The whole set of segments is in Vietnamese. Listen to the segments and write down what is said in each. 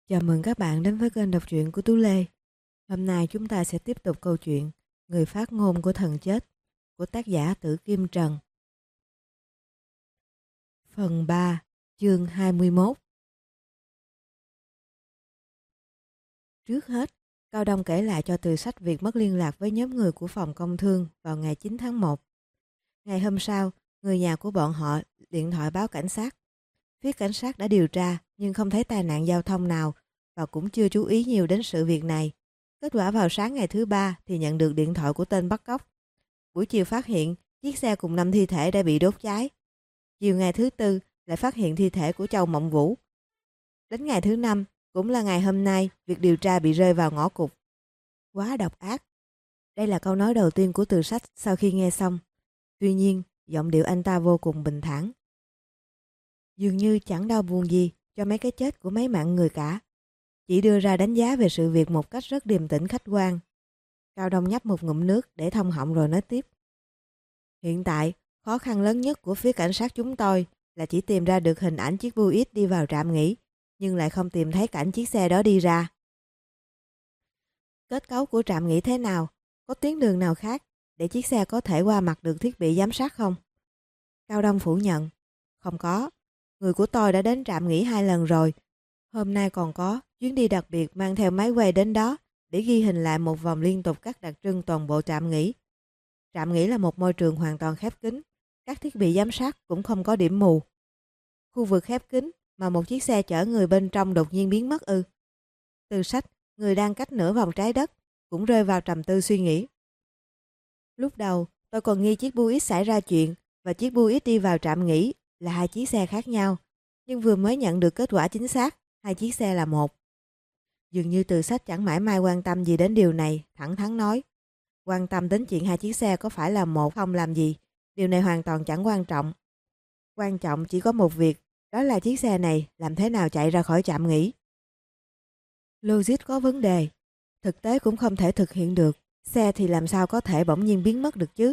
Chào mừng các bạn đến với kênh đọc truyện của Tú Lê. Hôm nay chúng ta sẽ tiếp tục câu chuyện Người phát ngôn của thần chết của tác giả Tử Kim Trần. Phần 3, chương 21. Trước hết, Cao Đông kể lại cho Từ Sách việc mất liên lạc với nhóm người của phòng công thương vào ngày 9 tháng 1. Ngày hôm sau, người nhà của bọn họ điện thoại báo cảnh sát. Phía cảnh sát đã điều tra nhưng không thấy tai nạn giao thông nào và cũng chưa chú ý nhiều đến sự việc này. Kết quả vào sáng ngày thứ ba thì nhận được điện thoại của tên bắt cóc. Buổi chiều phát hiện chiếc xe cùng 5 thi thể đã bị đốt cháy. Chiều ngày thứ tư lại phát hiện thi thể của Châu Mộng Vũ. Đến ngày thứ năm, cũng là ngày hôm nay, việc điều tra bị rơi vào ngõ cụt. Quá độc ác. Đây là câu nói đầu tiên của Từ Sách sau khi nghe xong. Tuy nhiên, giọng điệu anh ta vô cùng bình thản. Dường như chẳng đau buồn gì cho mấy cái chết của mấy mạng người cả. Chỉ đưa ra đánh giá về sự việc một cách rất điềm tĩnh khách quan. Cao Đông nhấp một ngụm nước để thông họng rồi nói tiếp. Hiện tại, khó khăn lớn nhất của phía cảnh sát chúng tôi là chỉ tìm ra được hình ảnh chiếc Buick đi vào trạm nghỉ, nhưng lại không tìm thấy cảnh chiếc xe đó đi ra. Kết cấu của trạm nghỉ thế nào? Có tuyến đường nào khác để chiếc xe có thể qua mặt được thiết bị giám sát không? Cao Đông phủ nhận. Không có. Người của tôi đã đến trạm nghỉ 2 lần rồi. Hôm nay còn có chuyến đi đặc biệt mang theo máy quay đến đó để ghi hình lại một vòng liên tục các đặc trưng toàn bộ trạm nghỉ. Trạm nghỉ là một môi trường hoàn toàn khép kín. Các thiết bị giám sát cũng không có điểm mù. Khu vực khép kín mà một chiếc xe chở người bên trong đột nhiên biến mất ư? Từ Sách, người đang cách nửa vòng trái đất, cũng rơi vào trầm tư suy nghĩ. Lúc đầu, tôi còn nghi chiếc Buick xảy ra chuyện và chiếc Buick đi vào trạm nghỉ là hai chiếc xe khác nhau. Nhưng vừa mới nhận được kết quả chính xác, hai chiếc xe là một. Dường như Từ Sách chẳng mãi mai quan tâm gì đến điều này, thẳng thắn nói. Quan tâm đến chuyện hai chiếc xe có phải là một không làm gì, điều này hoàn toàn chẳng quan trọng. Quan trọng chỉ có một việc, đó là chiếc xe này làm thế nào chạy ra khỏi trạm nghỉ. Logic có vấn đề, thực tế cũng không thể thực hiện được, xe thì làm sao có thể bỗng nhiên biến mất được chứ.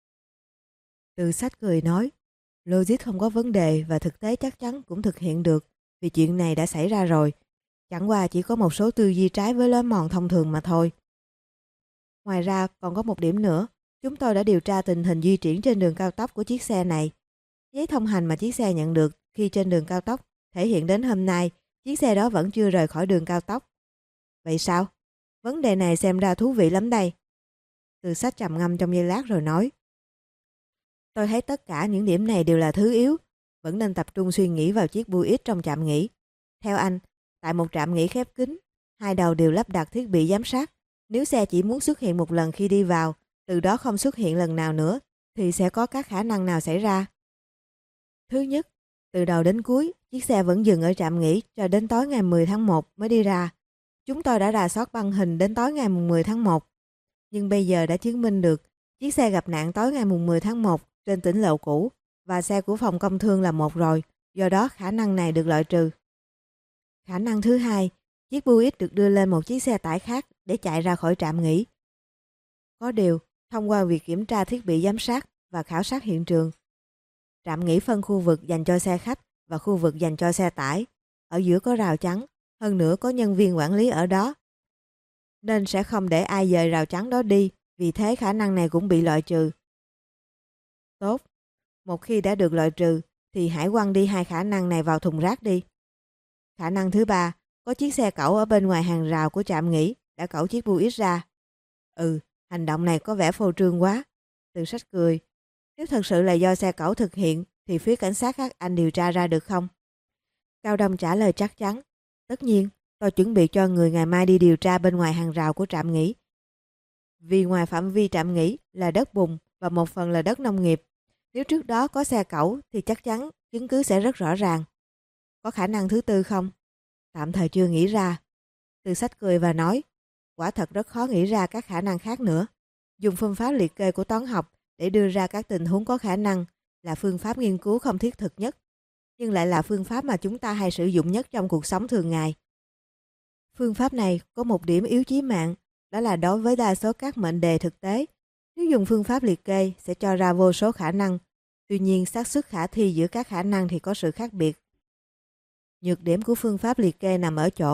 Từ Sách cười nói, logic không có vấn đề và thực tế chắc chắn cũng thực hiện được, vì chuyện này đã xảy ra rồi. Chẳng qua chỉ có một số tư duy trái với lối mòn thông thường mà thôi. Ngoài ra còn có một điểm nữa, chúng tôi đã điều tra tình hình di chuyển trên đường cao tốc của chiếc xe này. Giấy thông hành mà chiếc xe nhận được khi trên đường cao tốc thể hiện đến hôm nay, chiếc xe đó vẫn chưa rời khỏi đường cao tốc. Vậy sao? Vấn đề này xem ra thú vị lắm đây. Từ Sách trầm ngâm trong giây lát rồi nói. Tôi thấy tất cả những điểm này đều là thứ yếu, vẫn nên tập trung suy nghĩ vào chiếc Buick trong trạm nghỉ. Theo anh, tại một trạm nghỉ khép kín, hai đầu đều lắp đặt thiết bị giám sát. Nếu xe chỉ muốn xuất hiện một lần khi đi vào, từ đó không xuất hiện lần nào nữa, thì sẽ có các khả năng nào xảy ra? Thứ nhất, từ đầu đến cuối, chiếc xe vẫn dừng ở trạm nghỉ cho đến tối ngày 10 tháng 1 mới đi ra. Chúng tôi đã rà soát băng hình đến tối ngày 10 tháng 1. Nhưng bây giờ đã chứng minh được chiếc xe gặp nạn tối ngày 10 tháng 1 trên tỉnh lộ cũ và xe của phòng công thương là một rồi, do đó khả năng này được loại trừ. Khả năng thứ hai, chiếc Buick được đưa lên một chiếc xe tải khác để chạy ra khỏi trạm nghỉ. Có điều, thông qua việc kiểm tra thiết bị giám sát và khảo sát hiện trường, trạm nghỉ phân khu vực dành cho xe khách và khu vực dành cho xe tải. Ở giữa có rào chắn, hơn nữa có nhân viên quản lý ở đó. Nên sẽ không để ai dời rào chắn đó đi, vì thế khả năng này cũng bị loại trừ. Tốt, một khi đã được loại trừ thì hãy quăng đi hai khả năng này vào thùng rác đi. Khả năng thứ ba, có chiếc xe cẩu ở bên ngoài hàng rào của trạm nghỉ đã cẩu chiếc Buick ra. Hành động này có vẻ phô trương quá. Từ Sách cười. Nếu thật sự là do xe cẩu thực hiện thì phía cảnh sát các anh điều tra ra được không? Cao Đông trả lời chắc chắn. Tất nhiên, tôi chuẩn bị cho người ngày mai đi điều tra bên ngoài hàng rào của trạm nghỉ. Vì ngoài phạm vi trạm nghỉ là đất bùn và một phần là đất nông nghiệp. Nếu trước đó có xe cẩu thì chắc chắn chứng cứ sẽ rất rõ ràng. Có khả năng thứ tư không? Tạm thời chưa nghĩ ra. Từ Sách cười và nói, quả thật rất khó nghĩ ra các khả năng khác nữa. Dùng phương pháp liệt kê của toán học để đưa ra các tình huống có khả năng là phương pháp nghiên cứu không thiết thực nhất, nhưng lại là phương pháp mà chúng ta hay sử dụng nhất trong cuộc sống thường ngày. Phương pháp này có một điểm yếu chí mạng, đó là đối với đa số các mệnh đề thực tế, nếu dùng phương pháp liệt kê sẽ cho ra vô số khả năng. Tuy nhiên, xác suất khả thi giữa các khả năng thì có sự khác biệt. Nhược điểm của phương pháp liệt kê nằm ở chỗ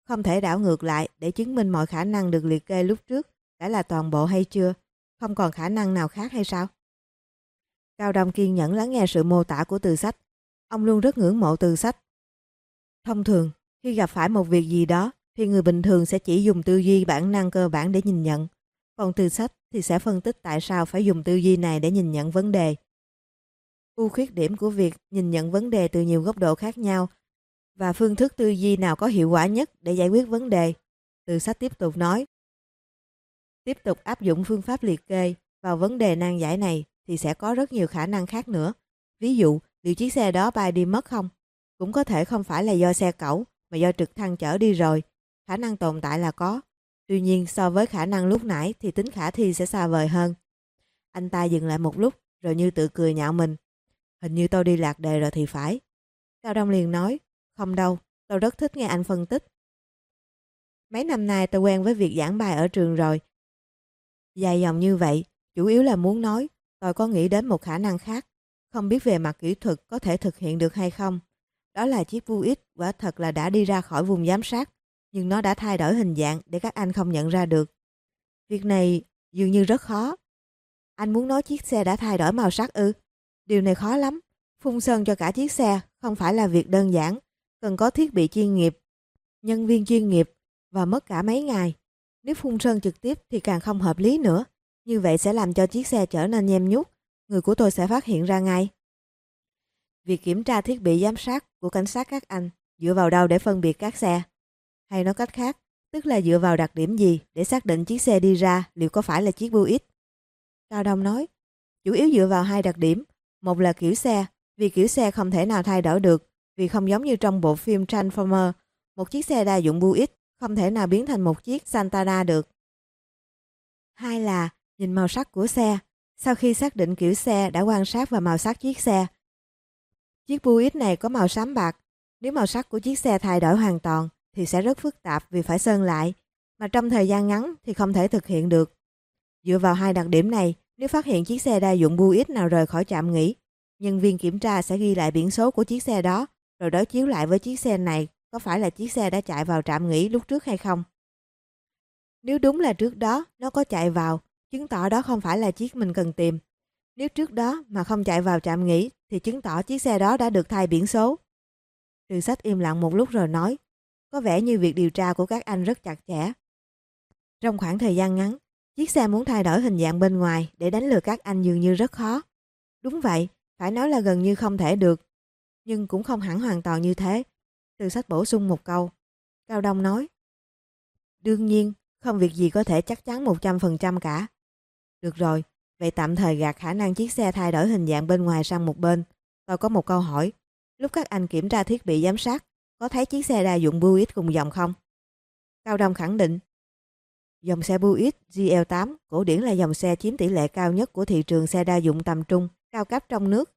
Không thể đảo ngược lại để chứng minh mọi khả năng được liệt kê lúc trước đã là toàn bộ hay chưa? Không còn khả năng nào khác hay sao? Cao Đông kiên nhẫn lắng nghe sự mô tả của Từ Sách. Ông luôn rất ngưỡng mộ Từ Sách. Thông thường, khi gặp phải một việc gì đó thì người bình thường sẽ chỉ dùng tư duy bản năng cơ bản để nhìn nhận. Còn Từ Sách thì sẽ phân tích tại sao phải dùng tư duy này để nhìn nhận vấn đề. Ưu khuyết điểm của việc nhìn nhận vấn đề từ nhiều góc độ khác nhau và phương thức tư duy nào có hiệu quả nhất để giải quyết vấn đề. Từ Sách tiếp tục nói. Tiếp tục áp dụng phương pháp liệt kê vào vấn đề nan giải này thì sẽ có rất nhiều khả năng khác nữa. Ví dụ, liệu chiếc xe đó bay đi mất không? Cũng có thể không phải là do xe cẩu mà do trực thăng chở đi rồi. Khả năng tồn tại là có. Tuy nhiên so với khả năng lúc nãy thì tính khả thi sẽ xa vời hơn. Anh ta dừng lại một lúc rồi như tự cười nhạo mình. Hình như tôi đi lạc đề rồi thì phải. Cao Đông liền nói, không đâu, tôi rất thích nghe anh phân tích. Mấy năm nay tôi quen với việc giảng bài ở trường rồi. Dài dòng như vậy, chủ yếu là muốn nói, tôi có nghĩ đến một khả năng khác. Không biết về mặt kỹ thuật có thể thực hiện được hay không. Đó là chiếc Vuitch quả thật là đã đi ra khỏi vùng giám sát, nhưng nó đã thay đổi hình dạng để các anh không nhận ra được. Việc này dường như rất khó. Anh muốn nói chiếc xe đã thay đổi màu sắc ư? Điều này khó lắm. Phun sơn cho cả chiếc xe không phải là việc đơn giản. Cần có thiết bị chuyên nghiệp, nhân viên chuyên nghiệp và mất cả mấy ngày. Nếu phun sơn trực tiếp thì càng không hợp lý nữa. Như vậy sẽ làm cho chiếc xe trở nên nhem nhút. Người của tôi sẽ phát hiện ra ngay. Việc kiểm tra thiết bị giám sát của cảnh sát các anh dựa vào đâu để phân biệt các xe? Hay nói cách khác, tức là dựa vào đặc điểm gì để xác định chiếc xe đi ra liệu có phải là chiếc Buick? Cao Đông nói, chủ yếu dựa vào hai đặc điểm. Một là kiểu xe, vì kiểu xe không thể nào thay đổi được, vì không giống như trong bộ phim Transformer, một chiếc xe đa dụng Buick không thể nào biến thành một chiếc Santana được. Hai là nhìn màu sắc của xe. Sau khi xác định kiểu xe đã quan sát vào màu sắc chiếc xe. Chiếc Buick này có màu xám bạc. Nếu màu sắc của chiếc xe thay đổi hoàn toàn thì sẽ rất phức tạp vì phải sơn lại, mà trong thời gian ngắn thì không thể thực hiện được. Dựa vào hai đặc điểm này, nếu phát hiện chiếc xe đa dụng Buick nào rời khỏi trạm nghỉ, nhân viên kiểm tra sẽ ghi lại biển số của chiếc xe đó, rồi đối chiếu lại với chiếc xe này có phải là chiếc xe đã chạy vào trạm nghỉ lúc trước hay không. Nếu đúng là trước đó nó có chạy vào, chứng tỏ đó không phải là chiếc mình cần tìm. Nếu trước đó mà không chạy vào trạm nghỉ thì chứng tỏ chiếc xe đó đã được thay biển số. Từ Sách im lặng một lúc rồi nói, có vẻ như việc điều tra của các anh rất chặt chẽ. Trong khoảng thời gian ngắn, chiếc xe muốn thay đổi hình dạng bên ngoài để đánh lừa các anh dường như rất khó. Đúng vậy, phải nói là gần như không thể được. Nhưng cũng không hẳn hoàn toàn như thế. Từ Sách bổ sung một câu. Cao Đông nói, đương nhiên, không việc gì có thể chắc chắn 100% cả. Được rồi, vậy tạm thời gạt khả năng chiếc xe thay đổi hình dạng bên ngoài sang một bên. Tôi có một câu hỏi. Lúc các anh kiểm tra thiết bị giám sát, có thấy chiếc xe đa dụng Buick cùng dòng không? Cao Đông khẳng định. Dòng xe Buick GL8 cổ điển là dòng xe chiếm tỷ lệ cao nhất của thị trường xe đa dụng tầm trung, cao cấp trong nước.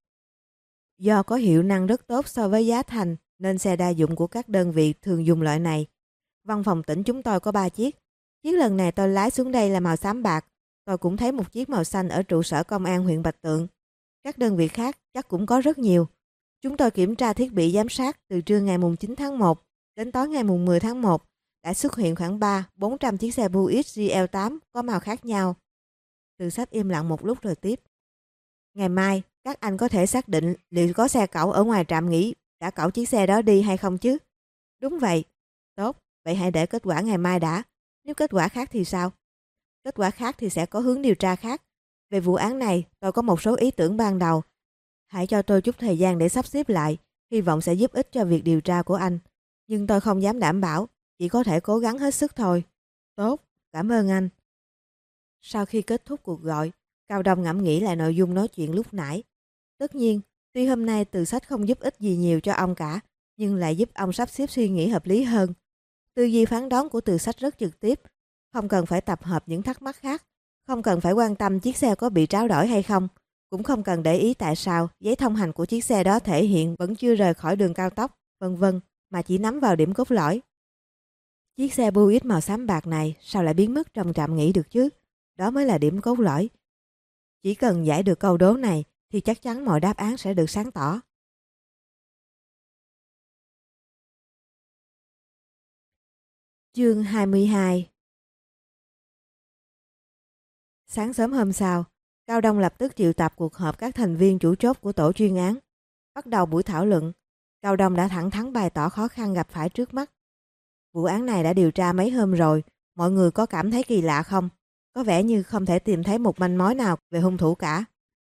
Do có hiệu năng rất tốt so với giá thành, nên xe đa dụng của các đơn vị thường dùng loại này. Văn phòng tỉnh chúng tôi có 3 chiếc. Chiếc lần này tôi lái xuống đây là màu xám bạc. Tôi cũng thấy một chiếc màu xanh ở trụ sở công an huyện Bạch Tượng. Các đơn vị khác chắc cũng có rất nhiều. Chúng tôi kiểm tra thiết bị giám sát từ trưa ngày mùng 9 tháng 1 đến tối ngày mùng 10 tháng 1. Đã xuất hiện khoảng 300-400 chiếc xe Buick GL8 có màu khác nhau. Từ Sách im lặng một lúc rồi tiếp. Ngày mai, các anh có thể xác định liệu có xe cẩu ở ngoài trạm nghỉ đã cẩu chiếc xe đó đi hay không chứ? Đúng vậy. Tốt, vậy hãy để kết quả ngày mai đã. Nếu kết quả khác thì sao? Kết quả khác thì sẽ có hướng điều tra khác. Về vụ án này, tôi có một số ý tưởng ban đầu. Hãy cho tôi chút thời gian để sắp xếp lại, hy vọng sẽ giúp ích cho việc điều tra của anh. Nhưng tôi không dám đảm bảo, chỉ có thể cố gắng hết sức thôi. Tốt, cảm ơn anh. Sau khi kết thúc cuộc gọi, Cao Đông ngẫm nghĩ lại nội dung nói chuyện lúc nãy. Tất nhiên, tuy hôm nay Từ Sách không giúp ích gì nhiều cho ông cả, nhưng lại giúp ông sắp xếp suy nghĩ hợp lý hơn. Tư duy phán đoán của Từ Sách rất trực tiếp, không cần phải tập hợp những thắc mắc khác, không cần phải quan tâm chiếc xe có bị tráo đổi hay không, cũng không cần để ý tại sao giấy thông hành của chiếc xe đó thể hiện vẫn chưa rời khỏi đường cao tốc, vân vân, mà chỉ nắm vào điểm cốt lõi. Chiếc xe Buick màu xám bạc này sao lại biến mất trong trạm nghỉ được chứ? Đó mới là điểm cốt lõi. Chỉ cần giải được câu đố này thì chắc chắn mọi đáp án sẽ được sáng tỏ. Chương 22. Sáng sớm hôm sau, Cao Đông lập tức triệu tập cuộc họp các thành viên chủ chốt của tổ chuyên án. Bắt đầu buổi thảo luận, Cao Đông đã thẳng thắn bày tỏ khó khăn gặp phải trước mắt. Vụ án này đã điều tra mấy hôm rồi, mọi người có cảm thấy kỳ lạ không? Có vẻ như không thể tìm thấy một manh mối nào về hung thủ cả.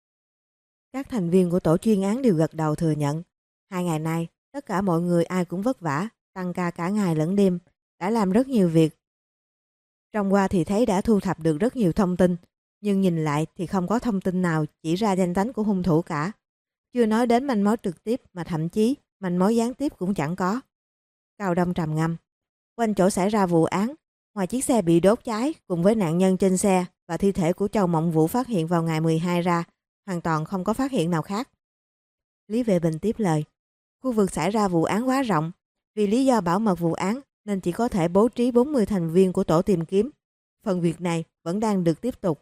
Các thành viên của tổ chuyên án đều gật đầu thừa nhận. 2 ngày nay, tất cả mọi người ai cũng vất vả, tăng ca cả ngày lẫn đêm, đã làm rất nhiều việc. Trong qua thì thấy đã thu thập được rất nhiều thông tin, nhưng nhìn lại thì không có thông tin nào chỉ ra danh tính của hung thủ cả. Chưa nói đến manh mối trực tiếp mà thậm chí manh mối gián tiếp cũng chẳng có. Cao Đông trầm ngâm. Quanh chỗ xảy ra vụ án, ngoài chiếc xe bị đốt cháy cùng với nạn nhân trên xe và thi thể của Châu Mộng Vũ phát hiện vào ngày 12 ra, hoàn toàn không có phát hiện nào khác. Lý Vệ Bình tiếp lời. Khu vực xảy ra vụ án quá rộng, vì lý do bảo mật vụ án nên chỉ có thể bố trí 40 thành viên của tổ tìm kiếm. Phần việc này vẫn đang được tiếp tục.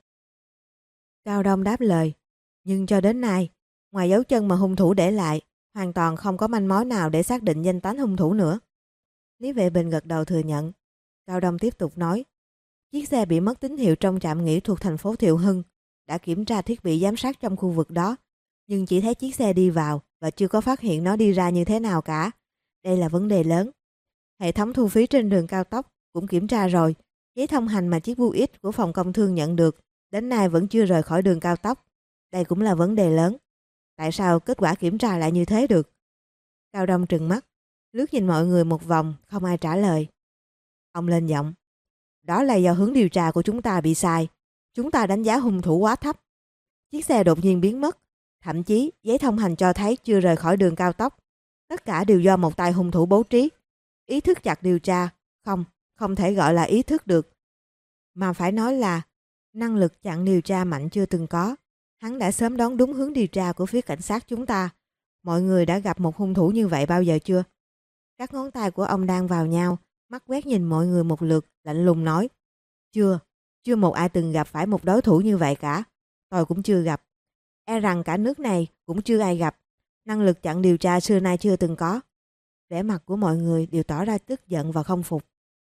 Cao Đông đáp lời. Nhưng cho đến nay, ngoài dấu chân mà hung thủ để lại, hoàn toàn không có manh mối nào để xác định danh tính hung thủ nữa. Lý Vệ Bình gật đầu thừa nhận. Cao Đông tiếp tục nói. Chiếc xe bị mất tín hiệu trong trạm nghỉ thuộc thành phố Thiệu Hưng. Đã kiểm tra thiết bị giám sát trong khu vực đó, nhưng chỉ thấy chiếc xe đi vào và chưa có phát hiện nó đi ra như thế nào cả. Đây là vấn đề lớn. Hệ thống thu phí trên đường cao tốc cũng kiểm tra rồi. Giấy thông hành mà chiếc Buick của phòng công thương nhận được đến nay vẫn chưa rời khỏi đường cao tốc. Đây cũng là vấn đề lớn. Tại sao kết quả kiểm tra lại như thế được? Cao Đông trừng mắt, lướt nhìn mọi người một vòng, không ai trả lời. Ông lên giọng. Đó là do hướng điều tra của chúng ta bị sai. Chúng ta đánh giá hung thủ quá thấp. Chiếc xe đột nhiên biến mất. Thậm chí giấy thông hành cho thấy chưa rời khỏi đường cao tốc. Tất cả đều do một tay hung thủ bố trí. Ý thức chặt điều tra. Không thể gọi là ý thức được. Mà phải nói là năng lực chặn điều tra mạnh chưa từng có. Hắn đã sớm đoán đúng hướng điều tra của phía cảnh sát chúng ta. Mọi người đã gặp một hung thủ như vậy bao giờ chưa? Các ngón tay của ông đang vào nhau, mắt quét nhìn mọi người một lượt, lạnh lùng nói. Chưa một ai từng gặp phải một đối thủ như vậy cả. Tôi cũng chưa gặp. E rằng cả nước này cũng chưa ai gặp. Năng lực chặn điều tra xưa nay chưa từng có. Vẻ mặt của mọi người đều tỏ ra tức giận và không phục.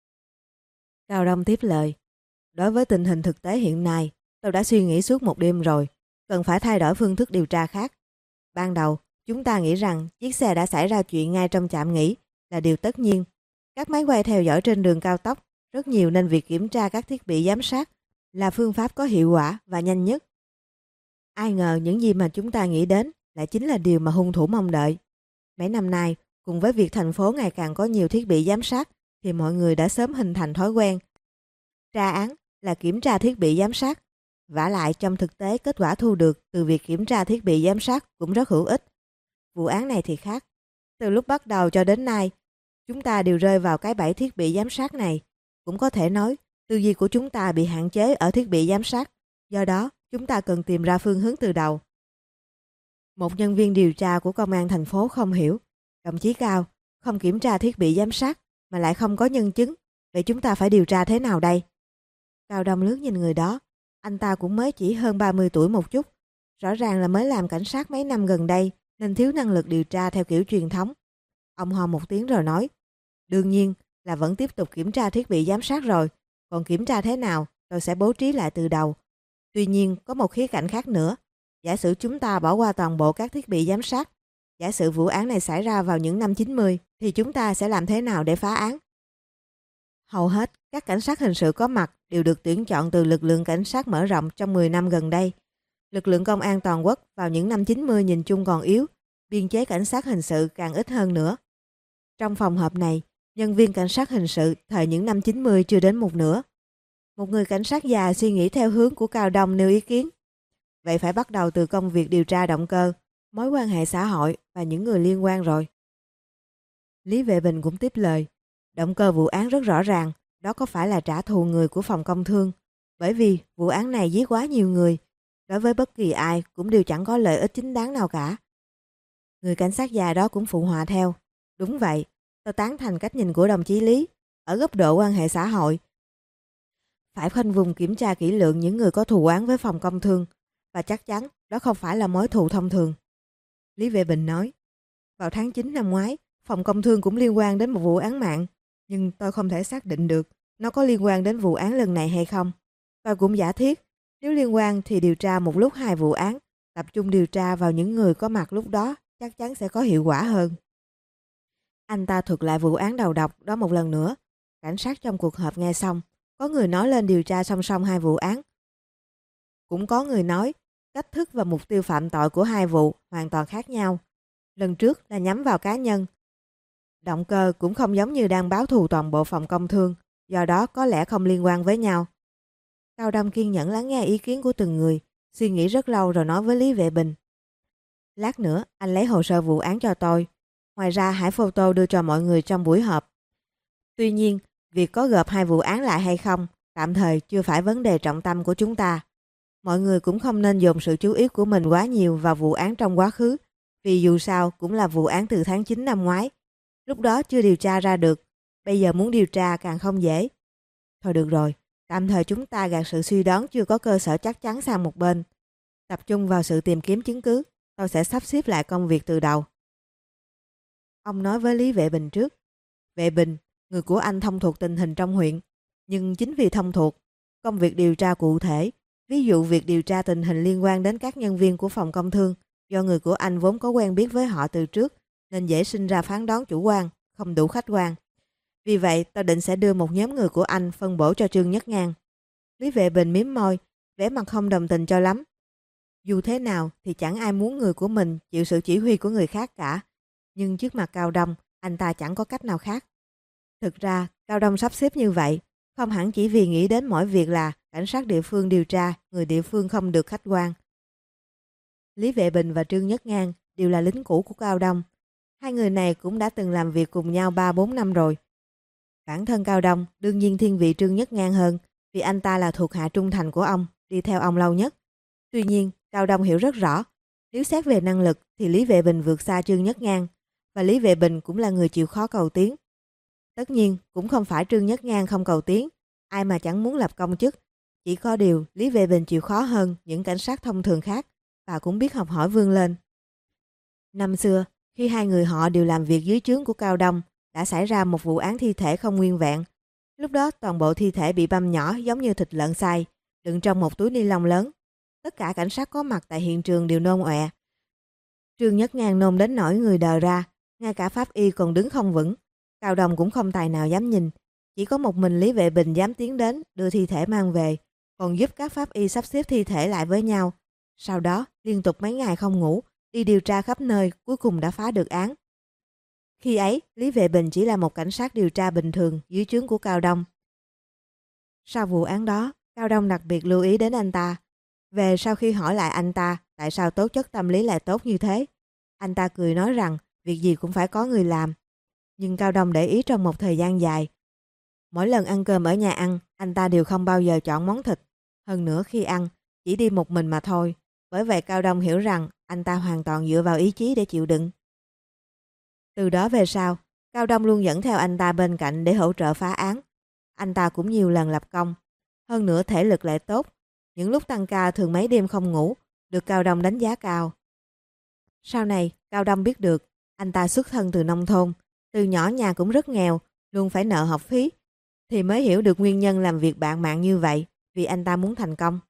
Cao Đông tiếp lời. Đối với tình hình thực tế hiện nay, tôi đã suy nghĩ suốt một đêm rồi. Cần phải thay đổi phương thức điều tra khác. Ban đầu, chúng ta nghĩ rằng chiếc xe đã xảy ra chuyện ngay trong trạm nghỉ là điều tất nhiên. Các máy quay theo dõi trên đường cao tốc rất nhiều nên việc kiểm tra các thiết bị giám sát là phương pháp có hiệu quả và nhanh nhất. Ai ngờ những gì mà chúng ta nghĩ đến lại chính là điều mà hung thủ mong đợi. Mấy năm nay, cùng với việc thành phố ngày càng có nhiều thiết bị giám sát thì mọi người đã sớm hình thành thói quen. Tra án là kiểm tra thiết bị giám sát. Vả lại trong thực tế kết quả thu được từ việc kiểm tra thiết bị giám sát cũng rất hữu ích. Vụ án này thì khác. Từ lúc bắt đầu cho đến nay, chúng ta đều rơi vào cái bẫy thiết bị giám sát này. Cũng có thể nói, tư duy của chúng ta bị hạn chế ở thiết bị giám sát. Do đó, chúng ta cần tìm ra phương hướng từ đầu. Một nhân viên điều tra của công an thành phố không hiểu. Đồng chí Cao, không kiểm tra thiết bị giám sát mà lại không có nhân chứng. Vậy chúng ta phải điều tra thế nào đây? Cao Đông lướt nhìn người đó. Anh ta cũng mới chỉ hơn 30 tuổi một chút. Rõ ràng là mới làm cảnh sát mấy năm gần đây nên thiếu năng lực điều tra theo kiểu truyền thống. Ông ho một tiếng rồi nói. Đương nhiên là vẫn tiếp tục kiểm tra thiết bị giám sát rồi. Còn kiểm tra thế nào tôi sẽ bố trí lại từ đầu. Tuy nhiên có một khía cạnh khác nữa. Giả sử chúng ta bỏ qua toàn bộ các thiết bị giám sát. Giả sử vụ án này xảy ra vào những năm 90 thì chúng ta sẽ làm thế nào để phá án? Hầu hết các cảnh sát hình sự có mặt đều được tuyển chọn từ lực lượng cảnh sát mở rộng trong 10 năm gần đây. Lực lượng công an toàn quốc vào những năm 90 nhìn chung còn yếu, biên chế cảnh sát hình sự càng ít hơn nữa. Trong phòng họp này, nhân viên cảnh sát hình sự thời những năm 90 chưa đến một nửa. Một người cảnh sát già suy nghĩ theo hướng của Cao Đông nêu ý kiến. Vậy phải bắt đầu từ công việc điều tra động cơ, mối quan hệ xã hội và những người liên quan rồi. Lý Vệ Bình cũng tiếp lời. Động cơ vụ án rất rõ ràng, đó có phải là trả thù người của phòng công thương. Bởi vì vụ án này giết quá nhiều người, đối với bất kỳ ai cũng đều chẳng có lợi ích chính đáng nào cả. Người cảnh sát già đó cũng phụ họa theo. Đúng vậy, tôi tán thành cách nhìn của đồng chí Lý. Ở góc độ quan hệ xã hội, phải khoanh vùng kiểm tra kỹ lưỡng những người có thù oán với phòng công thương. Và chắc chắn đó không phải là mối thù thông thường. Lý Vệ Bình nói. Vào tháng 9 năm ngoái, phòng công thương cũng liên quan đến một vụ án mạng. nhưng tôi không thể xác định được nó có liên quan đến vụ án lần này hay không. Tôi cũng giả thiết, nếu liên quan thì điều tra một lúc 2 vụ án, tập trung điều tra vào những người có mặt lúc đó chắc chắn sẽ có hiệu quả hơn. Anh ta thuật lại vụ án đầu độc đó một lần nữa. Cảnh sát trong cuộc họp nghe xong, có người nói lên điều tra song song 2 vụ án. Cũng có người nói cách thức và mục tiêu phạm tội của 2 vụ hoàn toàn khác nhau. Lần trước là nhắm vào cá nhân. Động cơ cũng không giống như đang báo thù toàn bộ phòng công thương, do đó có lẽ không liên quan với nhau. Cao Đông kiên nhẫn lắng nghe ý kiến của từng người, suy nghĩ rất lâu rồi nói với Lý Vệ Bình. Lát nữa anh lấy hồ sơ vụ án cho tôi. Ngoài ra hãy photo đưa cho mọi người trong buổi họp. Tuy nhiên, việc có gộp 2 vụ án lại hay không, tạm thời chưa phải vấn đề trọng tâm của chúng ta. Mọi người cũng không nên dồn sự chú ý của mình quá nhiều vào vụ án trong quá khứ, vì dù sao cũng là vụ án từ tháng 9 năm ngoái. Lúc đó chưa điều tra ra được, bây giờ muốn điều tra càng không dễ. Thôi được rồi, tạm thời chúng ta gạt sự suy đoán chưa có cơ sở chắc chắn sang một bên. Tập trung vào sự tìm kiếm chứng cứ, tôi sẽ sắp xếp lại công việc từ đầu. Ông nói với Lý Vệ Bình trước. Vệ Bình, người của anh thông thuộc tình hình trong huyện, nhưng chính vì thông thuộc, công việc điều tra cụ thể, ví dụ việc điều tra tình hình liên quan đến các nhân viên của phòng công thương, do người của anh vốn có quen biết với họ từ trước, nên dễ sinh ra phán đoán chủ quan, không đủ khách quan. Vì vậy, tôi định sẽ đưa một nhóm người của anh phân bổ cho Trương Nhất Ngang. Lý Vệ Bình mím môi, vẻ mặt không đồng tình cho lắm. Dù thế nào thì chẳng ai muốn người của mình chịu sự chỉ huy của người khác cả. Nhưng trước mặt Cao Đông, anh ta chẳng có cách nào khác. Thực ra, Cao Đông sắp xếp như vậy, không hẳn chỉ vì nghĩ đến mỗi việc là cảnh sát địa phương điều tra, người địa phương không được khách quan. Lý Vệ Bình và Trương Nhất Ngang đều là lính cũ của Cao Đông. 2 người này cũng đã từng làm việc cùng nhau 3-4 năm rồi. Bản thân Cao Đông đương nhiên thiên vị Trương Nhất Ngang hơn, vì anh ta là thuộc hạ trung thành của ông, đi theo ông lâu nhất. Tuy nhiên, Cao Đông hiểu rất rõ, nếu xét về năng lực thì Lý Vệ Bình vượt xa Trương Nhất Ngang, và Lý Vệ Bình cũng là người chịu khó cầu tiến. Tất nhiên, cũng không phải Trương Nhất Ngang không cầu tiến, ai mà chẳng muốn lập công chức. Chỉ có điều Lý Vệ Bình chịu khó hơn những cảnh sát thông thường khác và cũng biết học hỏi vươn lên. Năm xưa, khi 2 người họ đều làm việc dưới trướng của Cao Đông, đã xảy ra một vụ án thi thể không nguyên vẹn. Lúc đó toàn bộ thi thể bị băm nhỏ giống như thịt lợn xay, đựng trong một túi ni lông lớn. Tất cả cảnh sát có mặt tại hiện trường đều nôn ọe. Trương Nhất Ngang nôn đến nỗi người đờ ra, ngay cả pháp y còn đứng không vững. Cao Đông cũng không tài nào dám nhìn, chỉ có một mình Lý Vệ Bình dám tiến đến đưa thi thể mang về, còn giúp các pháp y sắp xếp thi thể lại với nhau. Sau đó liên tục mấy ngày không ngủ, đi điều tra khắp nơi, cuối cùng đã phá được án. Khi ấy, Lý Vệ Bình chỉ là một cảnh sát điều tra bình thường dưới trướng của Cao Đông. Sau vụ án đó, Cao Đông đặc biệt lưu ý đến anh ta. Về sau khi hỏi lại anh ta tại sao tố chất tâm lý lại tốt như thế, anh ta cười nói rằng việc gì cũng phải có người làm. Nhưng Cao Đông để ý trong một thời gian dài. Mỗi lần ăn cơm ở nhà ăn, anh ta đều không bao giờ chọn món thịt. Hơn nữa khi ăn, chỉ đi một mình mà thôi. Bởi vậy Cao Đông hiểu rằng anh ta hoàn toàn dựa vào ý chí để chịu đựng. Từ đó về sau, Cao Đông luôn dẫn theo anh ta bên cạnh để hỗ trợ phá án. Anh ta cũng nhiều lần lập công. Hơn nữa thể lực lại tốt. Những lúc tăng ca thường mấy đêm không ngủ, được Cao Đông đánh giá cao. Sau này, Cao Đông biết được, anh ta xuất thân từ nông thôn. Từ nhỏ nhà cũng rất nghèo, luôn phải nợ học phí. Thì mới hiểu được nguyên nhân làm việc bạt mạng như vậy, vì anh ta muốn thành công.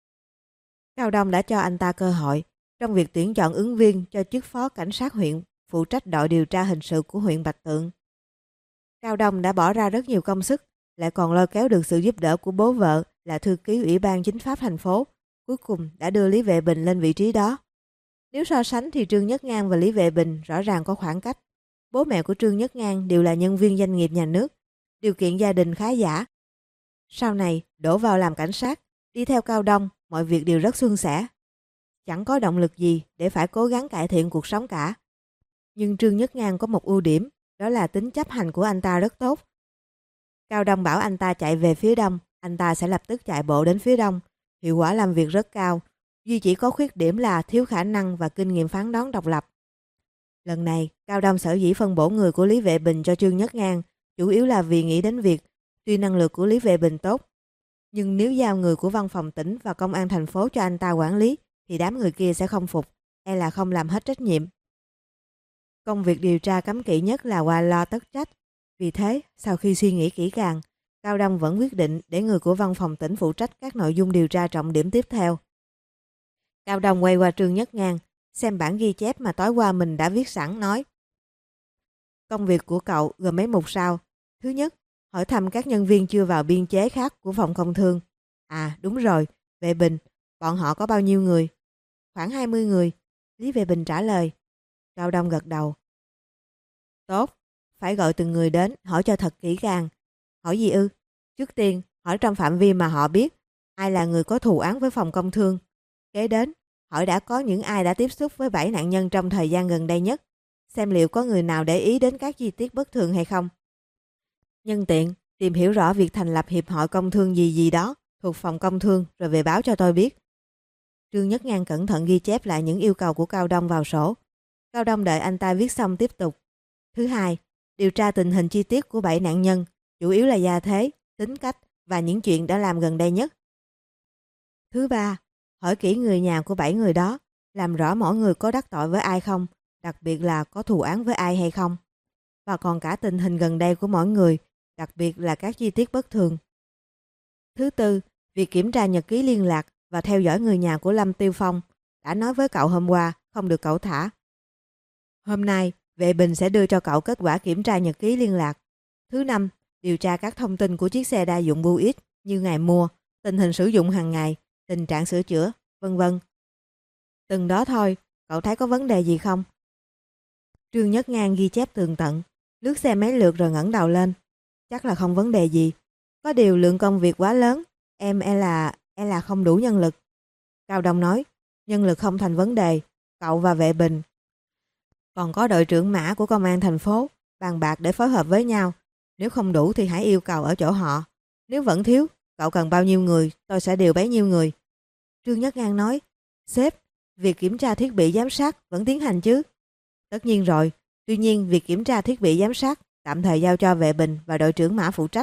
Cao Đông đã cho anh ta cơ hội trong việc tuyển chọn ứng viên cho chức phó cảnh sát huyện, phụ trách đội điều tra hình sự của huyện Bạch Tượng. Cao Đông đã bỏ ra rất nhiều công sức, lại còn lôi kéo được sự giúp đỡ của bố vợ là thư ký Ủy ban Chính pháp thành phố, cuối cùng đã đưa Lý Vệ Bình lên vị trí đó. Nếu so sánh thì Trương Nhất Ngang và Lý Vệ Bình rõ ràng có khoảng cách. Bố mẹ của Trương Nhất Ngang đều là nhân viên doanh nghiệp nhà nước, điều kiện gia đình khá giả. Sau này đổ vào làm cảnh sát, đi theo Cao Đông, mọi việc đều rất suôn sẻ. Chẳng có động lực gì để phải cố gắng cải thiện cuộc sống cả. Nhưng Trương Nhất Ngang có một ưu điểm, đó là tính chấp hành của anh ta rất tốt. Cao Đông bảo anh ta chạy về phía đông, anh ta sẽ lập tức chạy bộ đến phía đông. Hiệu quả làm việc rất cao, duy chỉ có khuyết điểm là thiếu khả năng và kinh nghiệm phán đoán độc lập. Lần này, Cao Đông sở dĩ phân bổ người của Lý Vệ Bình cho Trương Nhất Ngang, chủ yếu là vì nghĩ đến việc, tuy năng lực của Lý Vệ Bình tốt, nhưng nếu giao người của văn phòng tỉnh và công an thành phố cho anh ta quản lý, thì đám người kia sẽ không phục, hay là không làm hết trách nhiệm. Công việc điều tra cấm kỵ nhất là qua lo tất trách. Vì thế, sau khi suy nghĩ kỹ càng, Cao Đông vẫn quyết định để người của văn phòng tỉnh phụ trách các nội dung điều tra trọng điểm tiếp theo. Cao Đông quay qua Trương Nhất Ngang, xem bản ghi chép mà tối qua mình đã viết sẵn, nói: Công việc của cậu gồm mấy mục sau. Thứ nhất, hỏi thăm các nhân viên chưa vào biên chế khác của phòng công thương. À đúng rồi, Vệ Bình, bọn họ có bao nhiêu người? Khoảng 20 người, Lý Vệ Bình trả lời. Cao Đông gật đầu. Tốt, phải gọi từng người đến, hỏi cho thật kỹ càng. Hỏi gì ư? Trước tiên, hỏi trong phạm vi mà họ biết, ai là người có thù án với phòng công thương. Kế đến, hỏi đã có những ai đã tiếp xúc với 7 nạn nhân trong thời gian gần đây nhất, xem liệu có người nào để ý đến các chi tiết bất thường hay không. Nhân tiện, tìm hiểu rõ việc thành lập hiệp hội công thương gì gì đó thuộc phòng công thương rồi về báo cho tôi biết. Trương Nhất Ngang cẩn thận ghi chép lại những yêu cầu của Cao Đông vào sổ. Cao Đông đợi anh ta viết xong tiếp tục. Thứ hai, điều tra tình hình chi tiết của 7 nạn nhân, chủ yếu là gia thế, tính cách và những chuyện đã làm gần đây nhất. Thứ ba, hỏi kỹ người nhà của 7 người đó, làm rõ mỗi người có đắc tội với ai không, đặc biệt là có thù án với ai hay không. Và còn cả tình hình gần đây của mỗi người, đặc biệt là các chi tiết bất thường. Thứ tư, việc kiểm tra nhật ký liên lạc và theo dõi người nhà của Lâm Tiêu Phong. Đã nói với cậu hôm qua, không được cậu thả. Hôm nay, Vệ Bình sẽ đưa cho cậu kết quả kiểm tra nhật ký liên lạc. Thứ năm, điều tra các thông tin của chiếc xe đa dụng Buick như ngày mua, tình hình sử dụng hàng ngày, tình trạng sửa chữa, vân vân. Từng đó thôi, cậu thấy có vấn đề gì không? Trương Nhất Ngang ghi chép tường tận, lướt xe mấy lượt rồi ngẩng đầu lên. Chắc là không vấn đề gì. Có điều lượng công việc quá lớn, em là không đủ nhân lực. Cao Đông nói, nhân lực không thành vấn đề, cậu và Vệ Bình. Còn có đội trưởng Mã của công an thành phố, bàn bạc để phối hợp với nhau. Nếu không đủ thì hãy yêu cầu ở chỗ họ. Nếu vẫn thiếu, cậu cần bao nhiêu người, tôi sẽ điều bấy nhiêu người. Trương Nhất Ngang nói, sếp, việc kiểm tra thiết bị giám sát vẫn tiến hành chứ? Tất nhiên rồi, tuy nhiên việc kiểm tra thiết bị giám sát tạm thời giao cho Vệ Bình và đội trưởng Mã phụ trách.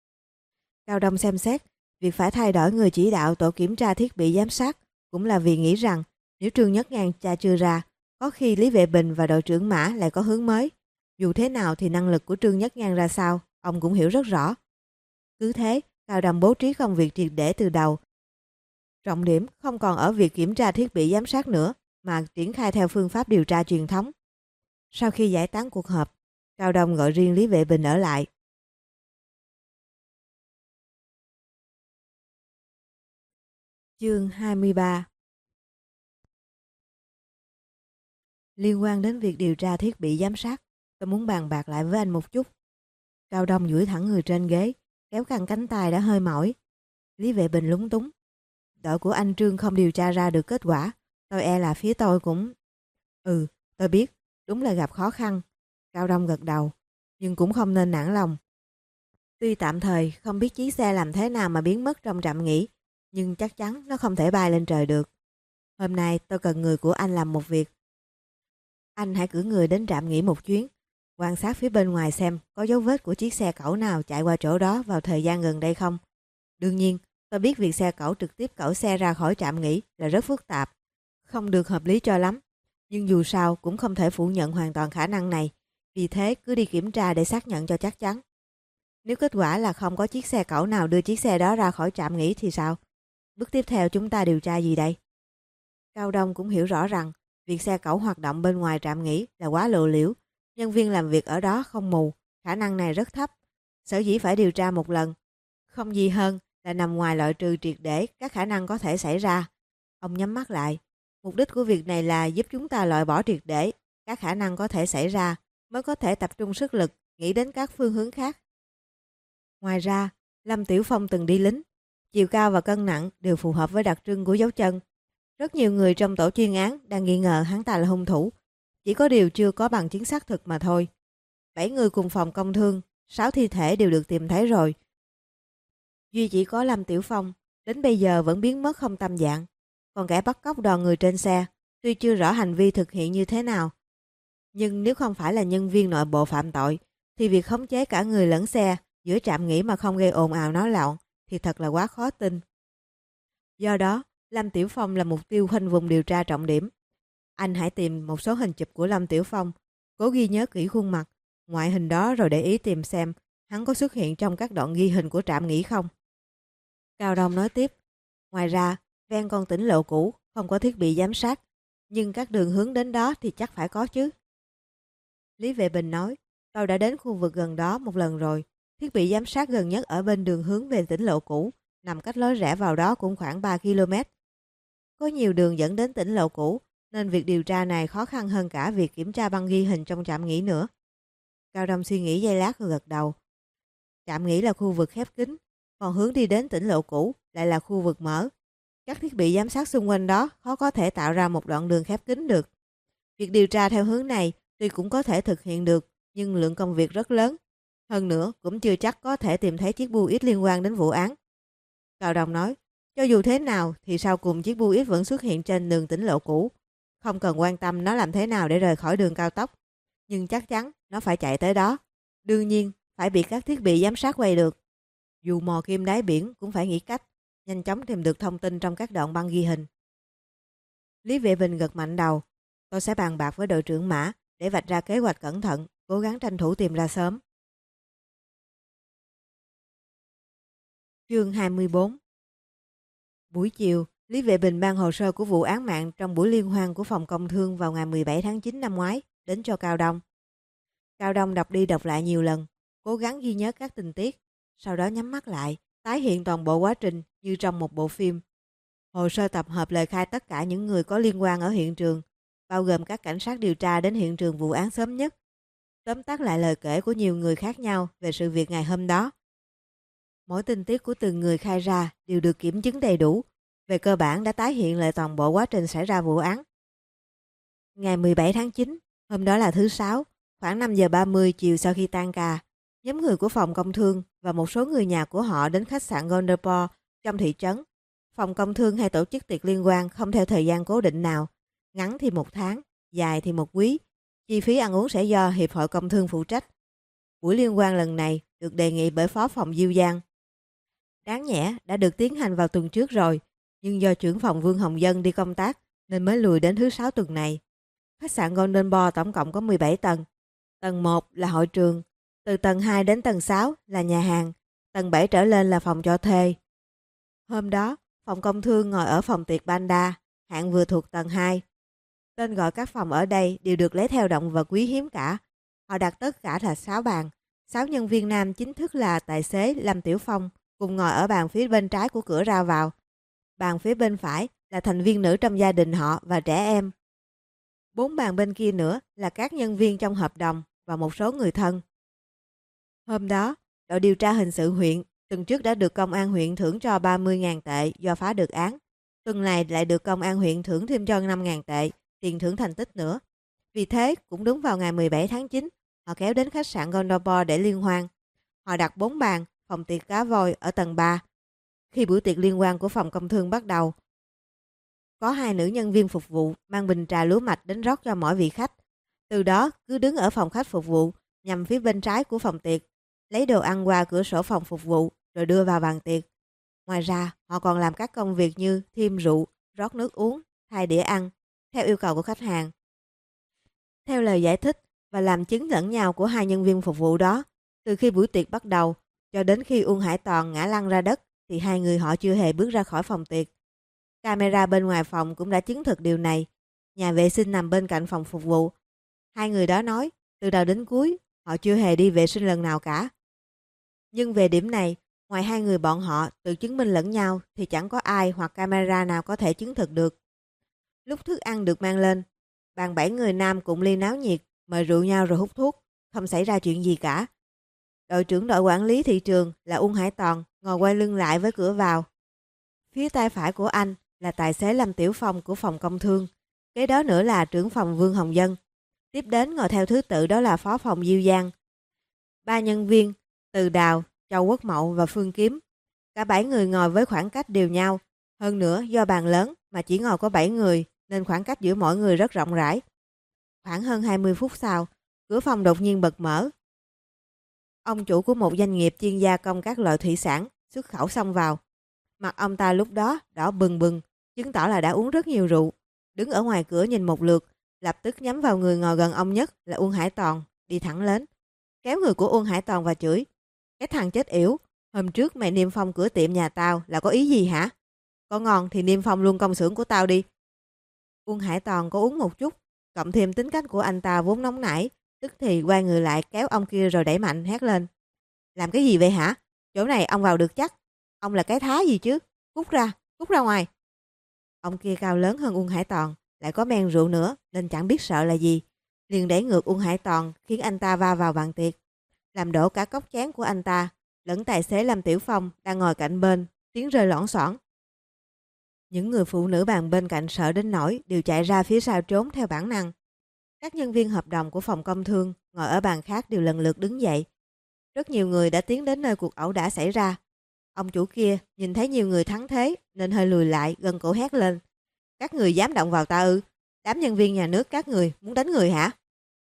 Cao Đông xem xét, việc phải thay đổi người chỉ đạo tổ kiểm tra thiết bị giám sát cũng là vì nghĩ rằng nếu Trương Nhất Ngang tra chưa ra, có khi Lý Vệ Bình và đội trưởng Mã lại có hướng mới. Dù thế nào thì năng lực của Trương Nhất Ngang ra sao, ông cũng hiểu rất rõ. Cứ thế, Cao Đông bố trí công việc triệt để từ đầu. Trọng điểm không còn ở việc kiểm tra thiết bị giám sát nữa, mà triển khai theo phương pháp điều tra truyền thống. Sau khi giải tán cuộc họp, Cao Đông gọi riêng Lý Vệ Bình ở lại. Chương 23. Liên quan đến việc điều tra thiết bị giám sát, tôi muốn bàn bạc lại với anh một chút. Cao Đông duỗi thẳng người trên ghế, kéo căng cánh tay đã hơi mỏi. Lý Vệ Bình lúng túng. Đội của anh Trương không điều tra ra được kết quả, tôi e là phía tôi cũng... Ừ, tôi biết, đúng là gặp khó khăn. Cao Đông gật đầu, nhưng cũng không nên nản lòng. Tuy tạm thời không biết chiếc xe làm thế nào mà biến mất trong trạm nghỉ, nhưng chắc chắn nó không thể bay lên trời được. Hôm nay tôi cần người của anh làm một việc. Anh hãy cử người đến trạm nghỉ một chuyến, quan sát phía bên ngoài xem có dấu vết của chiếc xe cẩu nào chạy qua chỗ đó vào thời gian gần đây không. Đương nhiên, tôi biết việc xe cẩu trực tiếp cẩu xe ra khỏi trạm nghỉ là rất phức tạp, không được hợp lý cho lắm. Nhưng dù sao cũng không thể phủ nhận hoàn toàn khả năng này, vì thế cứ đi kiểm tra để xác nhận cho chắc chắn. Nếu kết quả là không có chiếc xe cẩu nào đưa chiếc xe đó ra khỏi trạm nghỉ thì sao? Bước tiếp theo chúng ta điều tra gì đây? Cao Đông cũng hiểu rõ rằng việc xe cẩu hoạt động bên ngoài trạm nghỉ là quá lộ liễu. Nhân viên làm việc ở đó không mù, khả năng này rất thấp. Sở dĩ phải điều tra một lần, không gì hơn là nằm ngoài loại trừ triệt để các khả năng có thể xảy ra. Ông nhắm mắt lại. Mục đích của việc này là giúp chúng ta loại bỏ triệt để các khả năng có thể xảy ra, mới có thể tập trung sức lực nghĩ đến các phương hướng khác. Ngoài ra, Lâm Tiểu Phong từng đi lính, chiều cao và cân nặng đều phù hợp với đặc trưng của dấu chân. Rất nhiều người trong tổ chuyên án đang nghi ngờ hắn ta là hung thủ, chỉ có điều chưa có bằng chứng xác thực mà thôi. 7 người cùng phòng công thương, 6 thi thể đều được tìm thấy rồi. Duy chỉ có Lâm Tiểu Phong, đến bây giờ vẫn biến mất không tâm dạng. Còn kẻ bắt cóc đoàn người trên xe, tuy chưa rõ hành vi thực hiện như thế nào, nhưng nếu không phải là nhân viên nội bộ phạm tội, thì việc khống chế cả người lẫn xe giữa trạm nghỉ mà không gây ồn ào náo loạn thì thật là quá khó tin. Do đó, Lâm Tiểu Phong là mục tiêu khoanh vùng điều tra trọng điểm. Anh hãy tìm một số hình chụp của Lâm Tiểu Phong, cố ghi nhớ kỹ khuôn mặt, ngoại hình đó rồi để ý tìm xem hắn có xuất hiện trong các đoạn ghi hình của trạm nghỉ không. Cao Đông nói tiếp, ngoài ra, ven con tỉnh lộ cũ không có thiết bị giám sát, nhưng các đường hướng đến đó thì chắc phải có chứ. Lý Vệ Bình nói, tôi đã đến khu vực gần đó một lần rồi, thiết bị giám sát gần nhất ở bên đường hướng về tỉnh lộ cũ, nằm cách lối rẽ vào đó cũng khoảng 3 km. Có nhiều đường dẫn đến tỉnh lộ cũ, nên việc điều tra này khó khăn hơn cả việc kiểm tra băng ghi hình trong trạm nghỉ nữa. Cao Đông suy nghĩ giây lát rồi gật đầu. Trạm nghỉ là khu vực khép kín, còn hướng đi đến tỉnh lộ cũ lại là khu vực mở. Các thiết bị giám sát xung quanh đó khó có thể tạo ra một đoạn đường khép kín được. Việc điều tra theo hướng này tuy cũng có thể thực hiện được, nhưng lượng công việc rất lớn. Hơn nữa cũng chưa chắc có thể tìm thấy chiếc bua ít liên quan đến vụ án. Cao Đông nói, cho dù thế nào thì sau cùng chiếc bua ít vẫn xuất hiện trên đường tỉnh lộ cũ. Không cần quan tâm nó làm thế nào để rời khỏi đường cao tốc, nhưng chắc chắn nó phải chạy tới đó. Đương nhiên phải bị các thiết bị giám sát quay được. Dù mò kim đáy biển cũng phải nghĩ cách nhanh chóng tìm được thông tin trong các đoạn băng ghi hình. Lý Vệ Bình gật mạnh đầu. Tôi sẽ bàn bạc với đội trưởng Mã để vạch ra kế hoạch cẩn thận, cố gắng tranh thủ tìm ra sớm. Chương 24. Buổi chiều, Lý Vệ Bình ban hồ sơ của vụ án mạng trong buổi liên hoan của phòng công thương vào ngày 17 tháng 9 năm ngoái đến cho Cao Đông. Cao Đông đọc đi đọc lại nhiều lần, cố gắng ghi nhớ các tình tiết, sau đó nhắm mắt lại, tái hiện toàn bộ quá trình như trong một bộ phim. Hồ sơ tập hợp lời khai tất cả những người có liên quan ở hiện trường, bao gồm các cảnh sát điều tra đến hiện trường vụ án sớm nhất, tóm tắt lại lời kể của nhiều người khác nhau về sự việc ngày hôm đó. Mỗi tình tiết của từng người khai ra đều được kiểm chứng đầy đủ, về cơ bản đã tái hiện lại toàn bộ quá trình xảy ra vụ án. Ngày 17 tháng 9, hôm đó là thứ Sáu, khoảng 5 giờ 30 chiều sau khi tan ca, nhóm người của phòng công thương và một số người nhà của họ đến khách sạn Gondeport trong thị trấn. Phòng công thương hay tổ chức tiệc liên quan không theo thời gian cố định nào, ngắn thì 1 tháng, dài thì 1 quý. Chi phí ăn uống sẽ do Hiệp hội Công thương phụ trách. Buổi liên quan lần này được đề nghị bởi Phó phòng Diêu Giang. Đáng nhẽ đã được tiến hành vào tuần trước rồi, nhưng do trưởng phòng Vương Hồng Dân đi công tác nên mới lùi đến thứ Sáu tuần này. Khách sạn Golden Boy tổng cộng có 17 tầng. Tầng 1 là hội trường, từ tầng 2 đến tầng 6 là nhà hàng, tầng 7 trở lên là phòng cho thuê. Hôm đó, phòng công thương ngồi ở phòng tiệc Panda, hạng vừa thuộc tầng 2. Tên gọi các phòng ở đây đều được lấy theo động vật quý hiếm cả. Họ đặt tất cả là 6 bàn. 6 nhân viên nam chính thức là tài xế Lâm Tiểu Phong, cùng ngồi ở bàn phía bên trái của cửa ra vào. Bàn phía bên phải là thành viên nữ trong gia đình họ và trẻ em. 4 bàn bên kia nữa là các nhân viên trong hợp đồng và một số người thân. Hôm đó, đội điều tra hình sự huyện tuần trước đã được công an huyện thưởng cho 30.000 tệ do phá được án. Tuần này lại được công an huyện thưởng thêm cho 5.000 tệ, tiền thưởng thành tích nữa. Vì thế, cũng đúng vào ngày 17 tháng 9, họ kéo đến khách sạn Gondopore để liên hoan. Họ đặt 4 bàn, phòng tiệc cá voi ở tầng 3. Khi buổi tiệc liên hoan của phòng công thương bắt đầu, có 2 nữ nhân viên phục vụ mang bình trà lúa mạch đến rót cho mỗi vị khách. Từ đó, cứ đứng ở phòng khách phục vụ, nhằm phía bên trái của phòng tiệc, lấy đồ ăn qua cửa sổ phòng phục vụ rồi đưa vào bàn tiệc. Ngoài ra, họ còn làm các công việc như thêm rượu, rót nước uống, thay đĩa ăn, theo yêu cầu của khách hàng. Theo lời giải thích và làm chứng lẫn nhau của 2 nhân viên phục vụ đó, từ khi buổi tiệc bắt đầu cho đến khi Uông Hải Toàn ngã lăn ra đất thì 2 người họ chưa hề bước ra khỏi phòng tiệc. Camera bên ngoài phòng cũng đã chứng thực điều này. Nhà vệ sinh nằm bên cạnh phòng phục vụ. 2 người đó nói, từ đầu đến cuối, họ chưa hề đi vệ sinh lần nào cả. Nhưng về điểm này, ngoài 2 người bọn họ tự chứng minh lẫn nhau thì chẳng có ai hoặc camera nào có thể chứng thực được. Lúc thức ăn được mang lên, bàn 7 người nam cùng ly náo nhiệt, mời rượu nhau rồi hút thuốc, không xảy ra chuyện gì cả. Đội trưởng đội quản lý thị trường là Uông Hải Toàn ngồi quay lưng lại với cửa vào. Phía tay phải của anh là tài xế Lâm Tiểu Phong của phòng công thương, kế đó nữa là trưởng phòng Vương Hồng Dân. Tiếp đến ngồi theo thứ tự đó là phó phòng Diêu Giang. 3 nhân viên, Từ Đào, Châu Quốc Mậu và Phương Kiếm. Cả 7 người ngồi với khoảng cách đều nhau. Hơn nữa do bàn lớn mà chỉ ngồi có 7 người nên khoảng cách giữa mỗi người rất rộng rãi. Khoảng hơn 20 phút sau, cửa phòng đột nhiên bật mở. Ông chủ của một doanh nghiệp chuyên gia công các loại thủy sản xuất khẩu xông vào. Mặt ông ta lúc đó đỏ bừng bừng, chứng tỏ là đã uống rất nhiều rượu. Đứng ở ngoài cửa nhìn một lượt, lập tức nhắm vào người ngồi gần ông nhất là Uông Hải Toàn, đi thẳng lên. kéo người của Uông Hải Toàn và chửi. Cái thằng chết yểu, hôm trước mày niêm phong cửa tiệm nhà tao là có ý gì hả? Có ngon thì niêm phong luôn công xưởng của tao đi. Uông Hải Toàn có uống một chút, cộng thêm tính cách của anh ta vốn nóng nảy, tức thì quay người lại kéo ông kia rồi đẩy mạnh hét lên. Làm cái gì vậy hả? Chỗ này ông vào được chắc. Ông là cái thá gì chứ? Cút ra ngoài. Ông kia cao lớn hơn Uông Hải Toàn, lại có men rượu nữa nên chẳng biết sợ là gì. Liền đẩy ngược Uông Hải Toàn khiến anh ta va vào bàn tiệc, làm đổ cả cốc chén của anh ta, lẫn tài xế Lâm Tiểu Phong đang ngồi cạnh bên, tiếng rơi loảng xoảng. Những người phụ nữ bàn bên cạnh sợ đến nỗi đều chạy ra phía sau trốn theo bản năng. Các nhân viên hợp đồng của phòng công thương ngồi ở bàn khác đều lần lượt đứng dậy. Rất nhiều người đã tiến đến nơi cuộc ẩu đả xảy ra. Ông chủ kia nhìn thấy nhiều người thắng thế nên hơi lùi lại, gần cổ hét lên. Các người dám động vào ta ư? Đám nhân viên nhà nước các người muốn đánh người hả?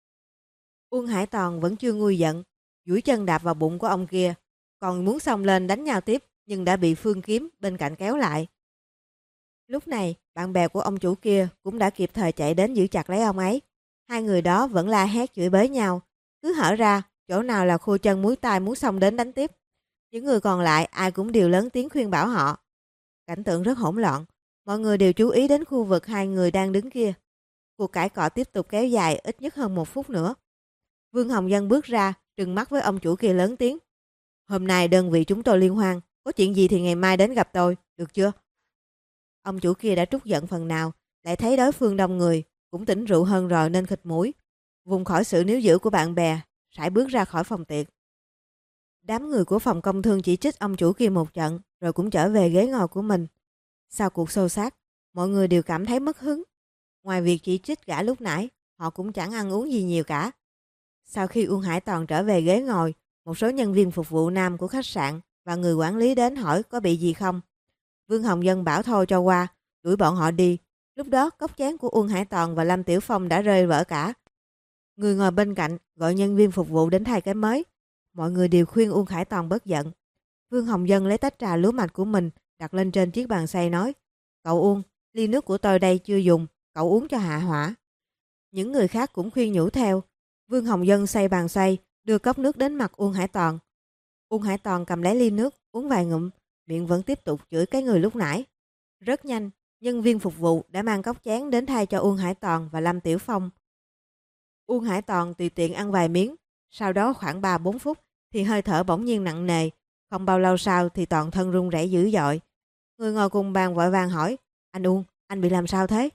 Uông Hải Toàn vẫn chưa nguôi giận, duỗi chân đạp vào bụng của ông kia, còn muốn xông lên đánh nhau tiếp nhưng đã bị Phương Kiếm bên cạnh kéo lại. Lúc này, bạn bè của ông chủ kia cũng đã kịp thời chạy đến giữ chặt lấy ông ấy. Hai người đó vẫn la hét chửi bới nhau, cứ hở ra, chỗ nào là khô chân múi tai muốn xông đến đánh tiếp. Những người còn lại ai cũng đều lớn tiếng khuyên bảo họ. Cảnh tượng rất hỗn loạn, mọi người đều chú ý đến khu vực hai người đang đứng kia. Cuộc cãi cọ tiếp tục kéo dài ít nhất hơn 1 phút nữa. Vương Hồng Dân bước ra, trừng mắt với ông chủ kia lớn tiếng. Hôm nay đơn vị chúng tôi liên hoan, có chuyện gì thì ngày mai đến gặp tôi, được chưa? Ông chủ kia đã trút giận phần nào, lại thấy đối phương đông người, cũng tỉnh rượu hơn rồi nên khịt mũi, vùng khỏi sự níu giữ của bạn bè, sải bước ra khỏi phòng tiệc. Đám người của phòng công thương chỉ trích ông chủ kia một trận, rồi cũng trở về ghế ngồi của mình. Sau cuộc xô xát, mọi người đều cảm thấy mất hứng. Ngoài việc chỉ trích gã lúc nãy, họ cũng chẳng ăn uống gì nhiều cả. Sau khi Uông Hải Toàn trở về ghế ngồi, một số nhân viên phục vụ nam của khách sạn và người quản lý đến hỏi có bị gì không. Vương Hồng Dân bảo thôi cho qua, đuổi bọn họ đi. Lúc đó cốc chén của Uông Hải Toàn và Lâm Tiểu Phong đã rơi vỡ cả. Người ngồi bên cạnh gọi nhân viên phục vụ đến thay cái mới. Mọi người đều khuyên Uông Hải Toàn bớt giận. Vương Hồng Dân lấy tách trà lúa mạch của mình đặt lên trên chiếc bàn xay nói: Cậu Uông, ly nước của tôi đây chưa dùng, cậu uống cho hạ hỏa. Những người khác cũng khuyên nhủ theo. Vương Hồng Dân xay bàn xay, đưa cốc nước đến mặt Uông Hải Toàn. Uông Hải Toàn cầm lấy ly nước, uống vài ngụm, miệng vẫn tiếp tục chửi cái người lúc nãy. Rất nhanh, nhân viên phục vụ đã mang cốc chén đến thay cho Uông Hải Toàn và Lâm Tiểu Phong. Uông Hải Toàn tùy tiện ăn vài miếng, sau đó khoảng 3-4 phút thì hơi thở bỗng nhiên nặng nề, không bao lâu sau thì toàn thân run rẩy dữ dội. Người ngồi cùng bàn vội vàng hỏi: Anh Uông, anh bị làm sao thế?